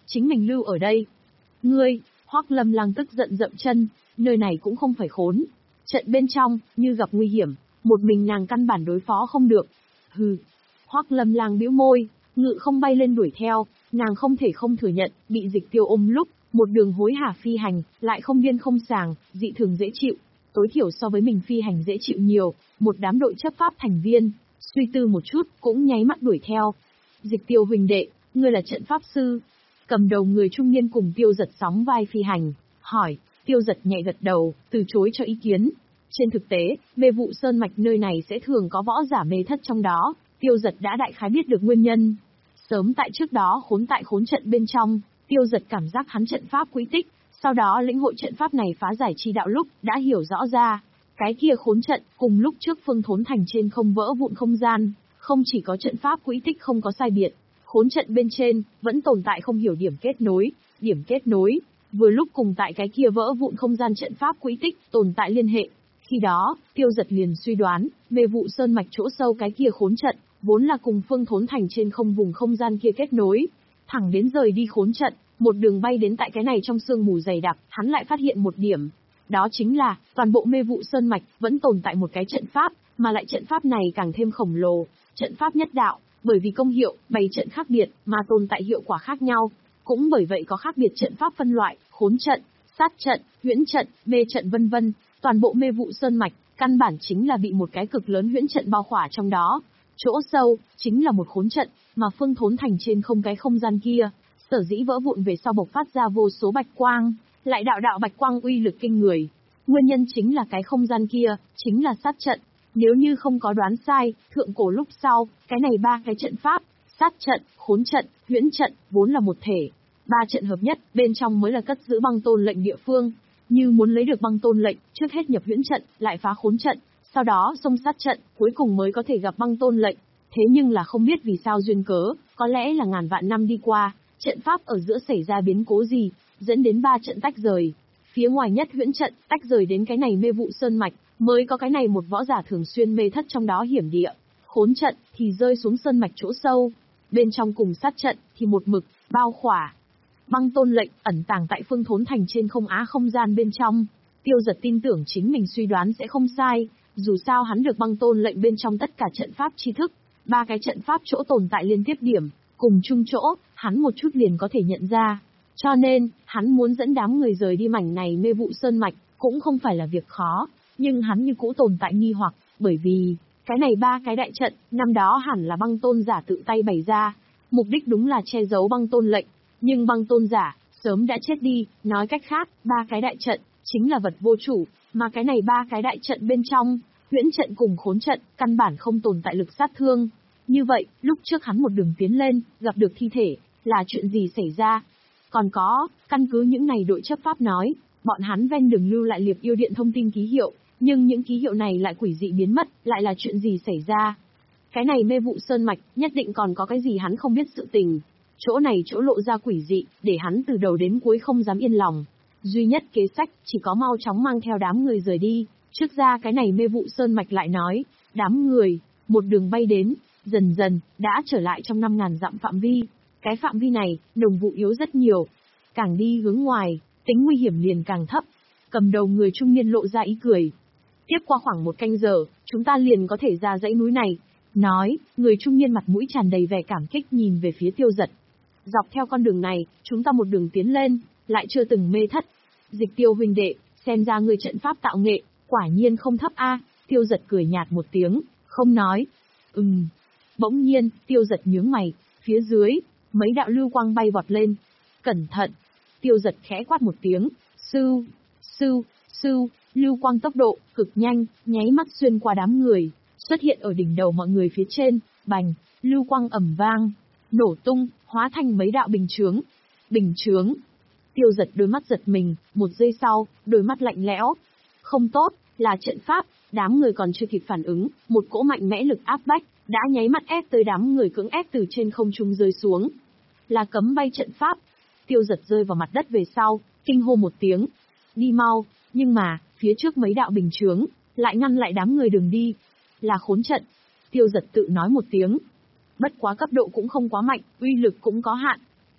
chính mình lưu ở đây. Ngươi, Hoắc Lâm Lang tức giận dậm chân, nơi này cũng không phải khốn. Trận bên trong, như gặp nguy hiểm, một mình nàng căn bản đối phó không được. Hừ. Hoắc Lâm Lang bĩu môi, ngự không bay lên đuổi theo, nàng không thể không thừa nhận, bị Dịch Tiêu ôm lúc, một đường hối hả phi hành, lại không điên không sàng, dị thường dễ chịu, tối thiểu so với mình phi hành dễ chịu nhiều, một đám đội chấp pháp thành viên, suy tư một chút, cũng nháy mắt đuổi theo. Dịch Tiêu huynh đệ, ngươi là trận pháp sư. Cầm đầu người trung niên cùng Tiêu Giật sóng vai phi hành, hỏi. Tiêu Giật nhẹ gật đầu, từ chối cho ý kiến. Trên thực tế, mê vụ sơn mạch nơi này sẽ thường có võ giả mê thất trong đó, Tiêu Giật đã đại khái biết được nguyên nhân. Sớm tại trước đó khốn tại khốn trận bên trong, Tiêu Giật cảm giác hắn trận pháp quỹ tích, sau đó lĩnh hội trận pháp này phá giải chi đạo lúc, đã hiểu rõ ra. Cái kia khốn trận, cùng lúc trước Phương Thốn Thành trên không vỡ vụn không gian, không chỉ có trận pháp quỹ tích không có sai biệt, khốn trận bên trên, vẫn tồn tại không hiểu điểm kết nối, điểm kết nối, vừa lúc cùng tại cái kia vỡ vụn không gian trận pháp quỹ tích, tồn tại liên hệ. Khi đó, Tiêu Giật liền suy đoán, mê vụ sơn mạch chỗ sâu cái kia khốn trận, vốn là cùng Phương Thốn Thành trên không vùng không gian kia kết nối. Thẳng đến rời đi khốn trận, một đường bay đến tại cái này trong sương mù dày đặc, hắn lại phát hiện một điểm. Đó chính là, toàn bộ mê vụ sơn mạch, vẫn tồn tại một cái trận pháp, mà lại trận pháp này càng thêm khổng lồ, trận pháp nhất đạo, bởi vì công hiệu, bày trận khác biệt, mà tồn tại hiệu quả khác nhau. Cũng bởi vậy có khác biệt trận pháp phân loại, khốn trận, sát trận, huyễn trận, mê trận vân vân. Toàn bộ mê vụ sơn mạch, căn bản chính là bị một cái cực lớn huyễn trận bao khỏa trong đó. Chỗ sâu, chính là một khốn trận, mà Phương Thốn Thành trên không cái không gian kia, sở dĩ vỡ vụn về sau bộc phát ra vô số bạch quang, lại đạo đạo bạch quang uy lực kinh người. Nguyên nhân chính là cái không gian kia, chính là sát trận. Nếu như không có đoán sai, thượng cổ lúc sau, cái này ba cái trận pháp, sát trận, khốn trận, huyễn trận, vốn là một thể. Ba trận hợp nhất, bên trong mới là cất giữ băng tôn lệnh địa phương. Như muốn lấy được băng tôn lệnh, trước hết nhập huyễn trận, lại phá khốn trận, sau đó xông sát trận, cuối cùng mới có thể gặp băng tôn lệnh. Thế nhưng là không biết vì sao duyên cớ, có lẽ là ngàn vạn năm đi qua, trận pháp ở giữa xảy ra biến cố gì, dẫn đến ba trận tách rời. Phía ngoài nhất huyễn trận, tách rời đến cái này mê vụ sơn mạch, mới có cái này một võ giả thường xuyên mê thất trong đó hiểm địa. Khốn trận, thì rơi xuống sơn mạch chỗ sâu. Bên trong cùng sát trận, thì một mực, bao khỏa. Băng tôn lệnh, ẩn tàng tại Phương Thốn Thành trên không á không gian bên trong. Tiêu Giật tin tưởng chính mình suy đoán sẽ không sai, dù sao hắn được băng tôn lệnh bên trong tất cả trận pháp tri thức. Ba cái trận pháp chỗ tồn tại liên tiếp điểm, cùng chung chỗ, hắn một chút liền có thể nhận ra. Cho nên, hắn muốn dẫn đám người rời đi mảnh này mê vụ sơn mạch, cũng không phải là việc khó, nhưng hắn như cũ tồn tại nghi hoặc, bởi vì, cái này ba cái đại trận, năm đó hẳn là băng tôn giả tự tay bày ra, mục đích đúng là che giấu băng tôn lệnh, nhưng băng tôn giả, sớm đã chết đi, nói cách khác, ba cái đại trận, chính là vật vô chủ, mà cái này ba cái đại trận bên trong, huyễn trận cùng khốn trận, căn bản không tồn tại lực sát thương. Như vậy, lúc trước hắn một đường tiến lên, gặp được thi thể, là chuyện gì xảy ra? Còn có, căn cứ những này đội chấp pháp nói, bọn hắn ven đường lưu lại liệp yêu điện thông tin ký hiệu, nhưng những ký hiệu này lại quỷ dị biến mất, lại là chuyện gì xảy ra? Cái này mê vụ sơn mạch, nhất định còn có cái gì hắn không biết sự tình. Chỗ này chỗ lộ ra quỷ dị, để hắn từ đầu đến cuối không dám yên lòng. Duy nhất kế sách, chỉ có mau chóng mang theo đám người rời đi. Trước ra cái này mê vụ sơn mạch lại nói, đám người, một đường bay đến, dần dần, đã trở lại trong năm ngàn dặm phạm vi. Cái phạm vi này, nồng vụ yếu rất nhiều. Càng đi hướng ngoài, tính nguy hiểm liền càng thấp. Cầm đầu người trung niên lộ ra ý cười. Tiếp qua khoảng một canh giờ, chúng ta liền có thể ra dãy núi này. Nói, người trung niên mặt mũi tràn đầy vẻ cảm kích nhìn về phía Tiêu Giật. Dọc theo con đường này, chúng ta một đường tiến lên, lại chưa từng mê thất. Dịch Tiêu huynh đệ, xem ra người trận pháp tạo nghệ, quả nhiên không thấp a. Tiêu Giật cười nhạt một tiếng, không nói. Ừm. Bỗng nhiên, Tiêu Giật nhướng mày, phía dưới, mấy đạo lưu quang bay vọt lên. Cẩn thận. Tiêu Giật khẽ quát một tiếng, sưu, sưu, sưu, lưu quang tốc độ cực nhanh, nháy mắt xuyên qua đám người, xuất hiện ở đỉnh đầu mọi người phía trên, bành, lưu quang ầm vang, nổ tung, hóa thành mấy đạo bình chướng. Bình chướng. Tiêu Giật đôi mắt giật mình, một giây sau, đôi mắt lạnh lẽo. Không tốt, là trận pháp, đám người còn chưa kịp phản ứng, một cỗ mạnh mẽ lực áp bách, đã nháy mắt ép tới đám người cưỡng ép từ trên không trung rơi xuống. Là cấm bay trận pháp. Tiêu Giật rơi vào mặt đất về sau, kinh hô một tiếng. Đi mau, nhưng mà, phía trước mấy đạo bình chướng, lại ngăn lại đám người đường đi. Là khốn trận. Tiêu Giật tự nói một tiếng. Bất quá cấp độ cũng không quá mạnh, uy lực cũng có hạn.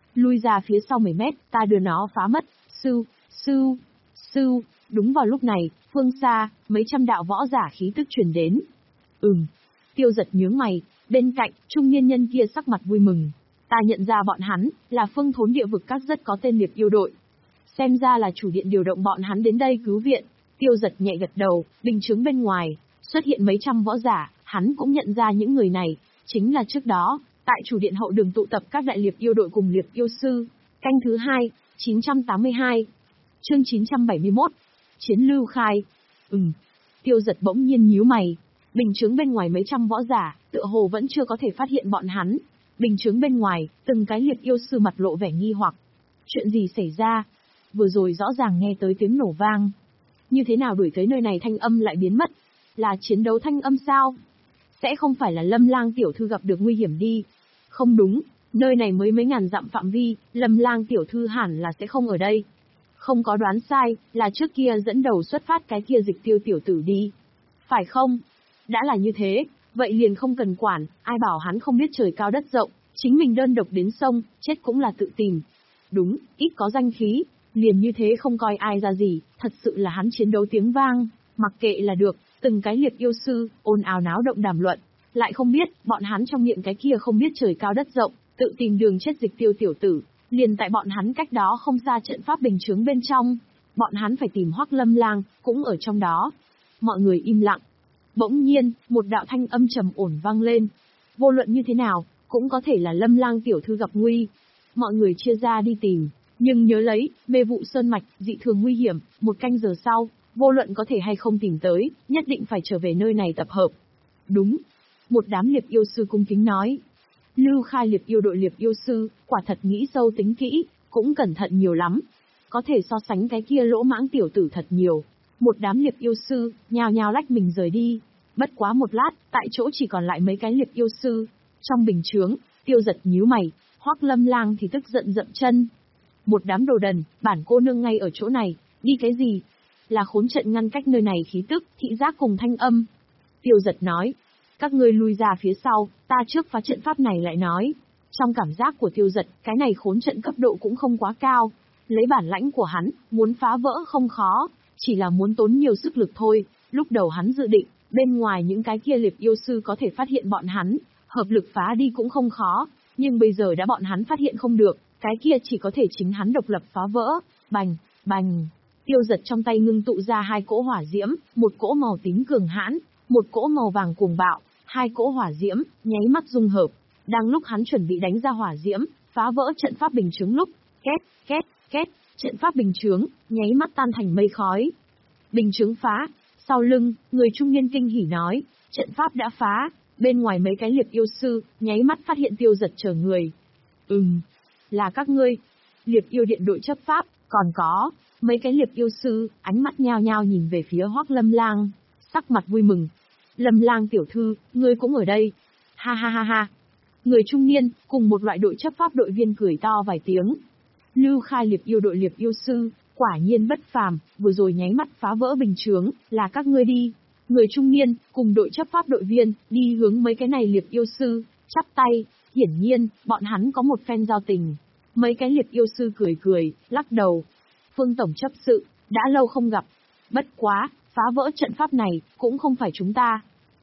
Lui ra phía sau mười mét, ta đưa nó phá mất. Sưu, sưu, sưu. Đúng vào lúc này, phương xa, mấy trăm đạo võ giả khí tức truyền đến. Ừm. Tiêu Giật nhướng mày, bên cạnh, trung niên nhân kia sắc mặt vui mừng. Ta nhận ra bọn hắn, là Phương Thốn Địa Vực Các rất có tên liệp yêu đội. Xem ra là chủ điện điều động bọn hắn đến đây cứu viện. Tiêu Giật nhẹ gật đầu, bình chướng bên ngoài, xuất hiện mấy trăm võ giả, hắn cũng nhận ra những người này, chính là trước đó, tại chủ điện hậu đường tụ tập các đại liệp yêu đội cùng liệp yêu sư. Canh thứ hai, chín trăm tám mươi hai. Chương chín trăm bảy mươi mốt. Chiến Lưu Khai. Ừm. Tiêu Giật bỗng nhiên nhíu mày. Bình chướng bên ngoài mấy trăm võ giả, tựa hồ vẫn chưa có thể phát hiện bọn hắn. Bình chướng bên ngoài, từng cái liệp yêu sư mặt lộ vẻ nghi hoặc. Chuyện gì xảy ra? Vừa rồi rõ ràng nghe tới tiếng nổ vang. Như thế nào đuổi tới nơi này thanh âm lại biến mất? Là chiến đấu thanh âm sao? Sẽ không phải là Lâm Lang tiểu thư gặp được nguy hiểm đi. Không đúng, nơi này mới mấy ngàn dặm phạm vi, Lâm Lang tiểu thư hẳn là sẽ không ở đây. Không có đoán sai, là trước kia dẫn đầu xuất phát cái kia Dịch Tiêu tiểu tử đi. Phải không? Đã là như thế, vậy liền không cần quản, ai bảo hắn không biết trời cao đất rộng, chính mình đơn độc đến sông, chết cũng là tự tìm. Đúng, ít có danh khí, liền như thế không coi ai ra gì, thật sự là hắn chiến đấu tiếng vang, mặc kệ là được, từng cái liệp yêu sư, ồn ào náo động đàm luận, lại không biết, bọn hắn trong miệng cái kia không biết trời cao đất rộng, tự tìm đường chết Dịch Tiêu tiểu tử, liền tại bọn hắn cách đó không xa trận pháp bình chướng bên trong, bọn hắn phải tìm Hoắc Lâm Lang, cũng ở trong đó. Mọi người im lặng. Bỗng nhiên, một đạo thanh âm trầm ổn vang lên. Vô luận như thế nào, cũng có thể là Lâm Lang tiểu thư gặp nguy. Mọi người chia ra đi tìm, nhưng nhớ lấy, mê vụ sơn mạch, dị thường nguy hiểm, một canh giờ sau, vô luận có thể hay không tìm tới, nhất định phải trở về nơi này tập hợp. Đúng. Một đám liệp yêu sư cung kính nói. Lưu Khai liệp yêu đội liệp yêu sư, quả thật nghĩ sâu tính kỹ, cũng cẩn thận nhiều lắm. Có thể so sánh cái kia lỗ mãng tiểu tử thật nhiều. Một đám liệp yêu sư, nhào nhào lách mình rời đi. Bất quá một lát, tại chỗ chỉ còn lại mấy cái liệp yêu sư. Trong bình chướng, Tiêu Giật nhíu mày, Hoắc Lâm Lang thì tức giận dậm chân. Một đám đồ đần, bản cô nương ngay ở chỗ này, đi cái gì? Là khốn trận ngăn cách nơi này khí tức, thị giác cùng thanh âm. Tiêu Giật nói, các ngươi lui ra phía sau, ta trước phá trận pháp này lại nói. Trong cảm giác của Tiêu Giật, cái này khốn trận cấp độ cũng không quá cao. Lấy bản lãnh của hắn, muốn phá vỡ không khó, chỉ là muốn tốn nhiều sức lực thôi. Lúc đầu hắn dự định, bên ngoài những cái kia liệp yêu sư có thể phát hiện bọn hắn, hợp lực phá đi cũng không khó, nhưng bây giờ đã bọn hắn phát hiện không được, cái kia chỉ có thể chính hắn độc lập phá vỡ. Bành, bành. Tiêu Giật trong tay ngưng tụ ra hai cỗ hỏa diễm, một cỗ màu tím cường hãn, một cỗ màu vàng cuồng bạo, hai cỗ hỏa diễm, nháy mắt dung hợp. Đang lúc hắn chuẩn bị đánh ra hỏa diễm, phá vỡ trận pháp bình chướng lúc, két, két, két, trận pháp bình chướng, nháy mắt tan thành mây khói. Bình chướng phá, sau lưng, người trung niên kinh hỉ nói, trận pháp đã phá, bên ngoài mấy cái liệp yêu sư, nháy mắt phát hiện Tiêu Giật chờ người. Ừm, là các ngươi, liệp yêu điện đội chấp pháp, còn có, mấy cái liệp yêu sư, ánh mắt nhao nhao nhìn về phía Hoắc Lâm Lang, sắc mặt vui mừng. Lâm Lang tiểu thư, ngươi cũng ở đây. Ha ha ha ha. Người trung niên, cùng một loại đội chấp pháp đội viên cười to vài tiếng. Lưu Khai liệp yêu đội liệp yêu sư, quả nhiên bất phàm, vừa rồi nháy mắt phá vỡ bình chướng, là các ngươi đi. Người trung niên, cùng đội chấp pháp đội viên, đi hướng mấy cái này liệp yêu sư, chắp tay, hiển nhiên, bọn hắn có một phen giao tình. Mấy cái liệp yêu sư cười cười, lắc đầu. Phương tổng chấp sự, đã lâu không gặp. Bất quá, phá vỡ trận pháp này, cũng không phải chúng ta.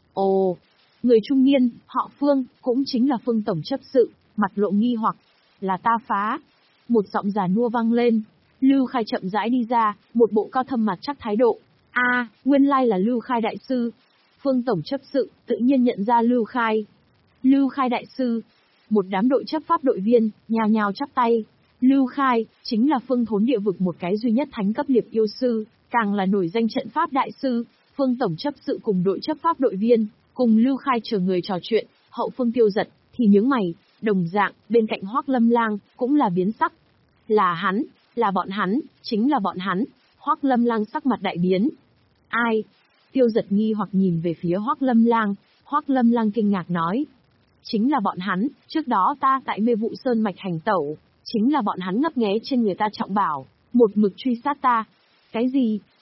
Ồ, người trung niên, họ Phương, cũng chính là Phương tổng chấp sự, mặt lộ nghi hoặc. Là ta phá. Một giọng già nua vang lên. Lưu Khai chậm rãi đi ra, một bộ cao thâm mặt chắc thái độ. A, à, nguyên lai là Lưu Khai đại sư. Phương tổng chấp sự, tự nhiên nhận ra Lưu Khai. Lưu Khai đại sư. Một đám đội chấp pháp đội viên, nhào nhào chắp tay. Lưu Khai, chính là Phương Thốn Địa Vực một cái duy nhất thánh cấp liệp yêu sư, càng là nổi danh trận pháp đại sư. Phương tổng chấp sự cùng đội chấp pháp đội viên, cùng Lưu Khai chờ người trò chuyện, hậu phương Tiêu Giật, thì nhướng mày, đồng dạng, bên cạnh Hoắc Lâm Lang, cũng là biến sắc. Là hắn, là bọn hắn, chính là bọn hắn. Hoắc Lâm Lang sắc mặt đại biến. Ai? Tiêu Giật nghi hoặc nhìn về phía Hoắc Lâm Lang, Hoắc Lâm Lang kinh ngạc nói. Chính là bọn hắn, trước đó ta tại mê vụ sơn mạch hành tẩu, chính là bọn hắn ngấp nghé trên người ta trọng bảo, một mực truy sát ta. Cái gì?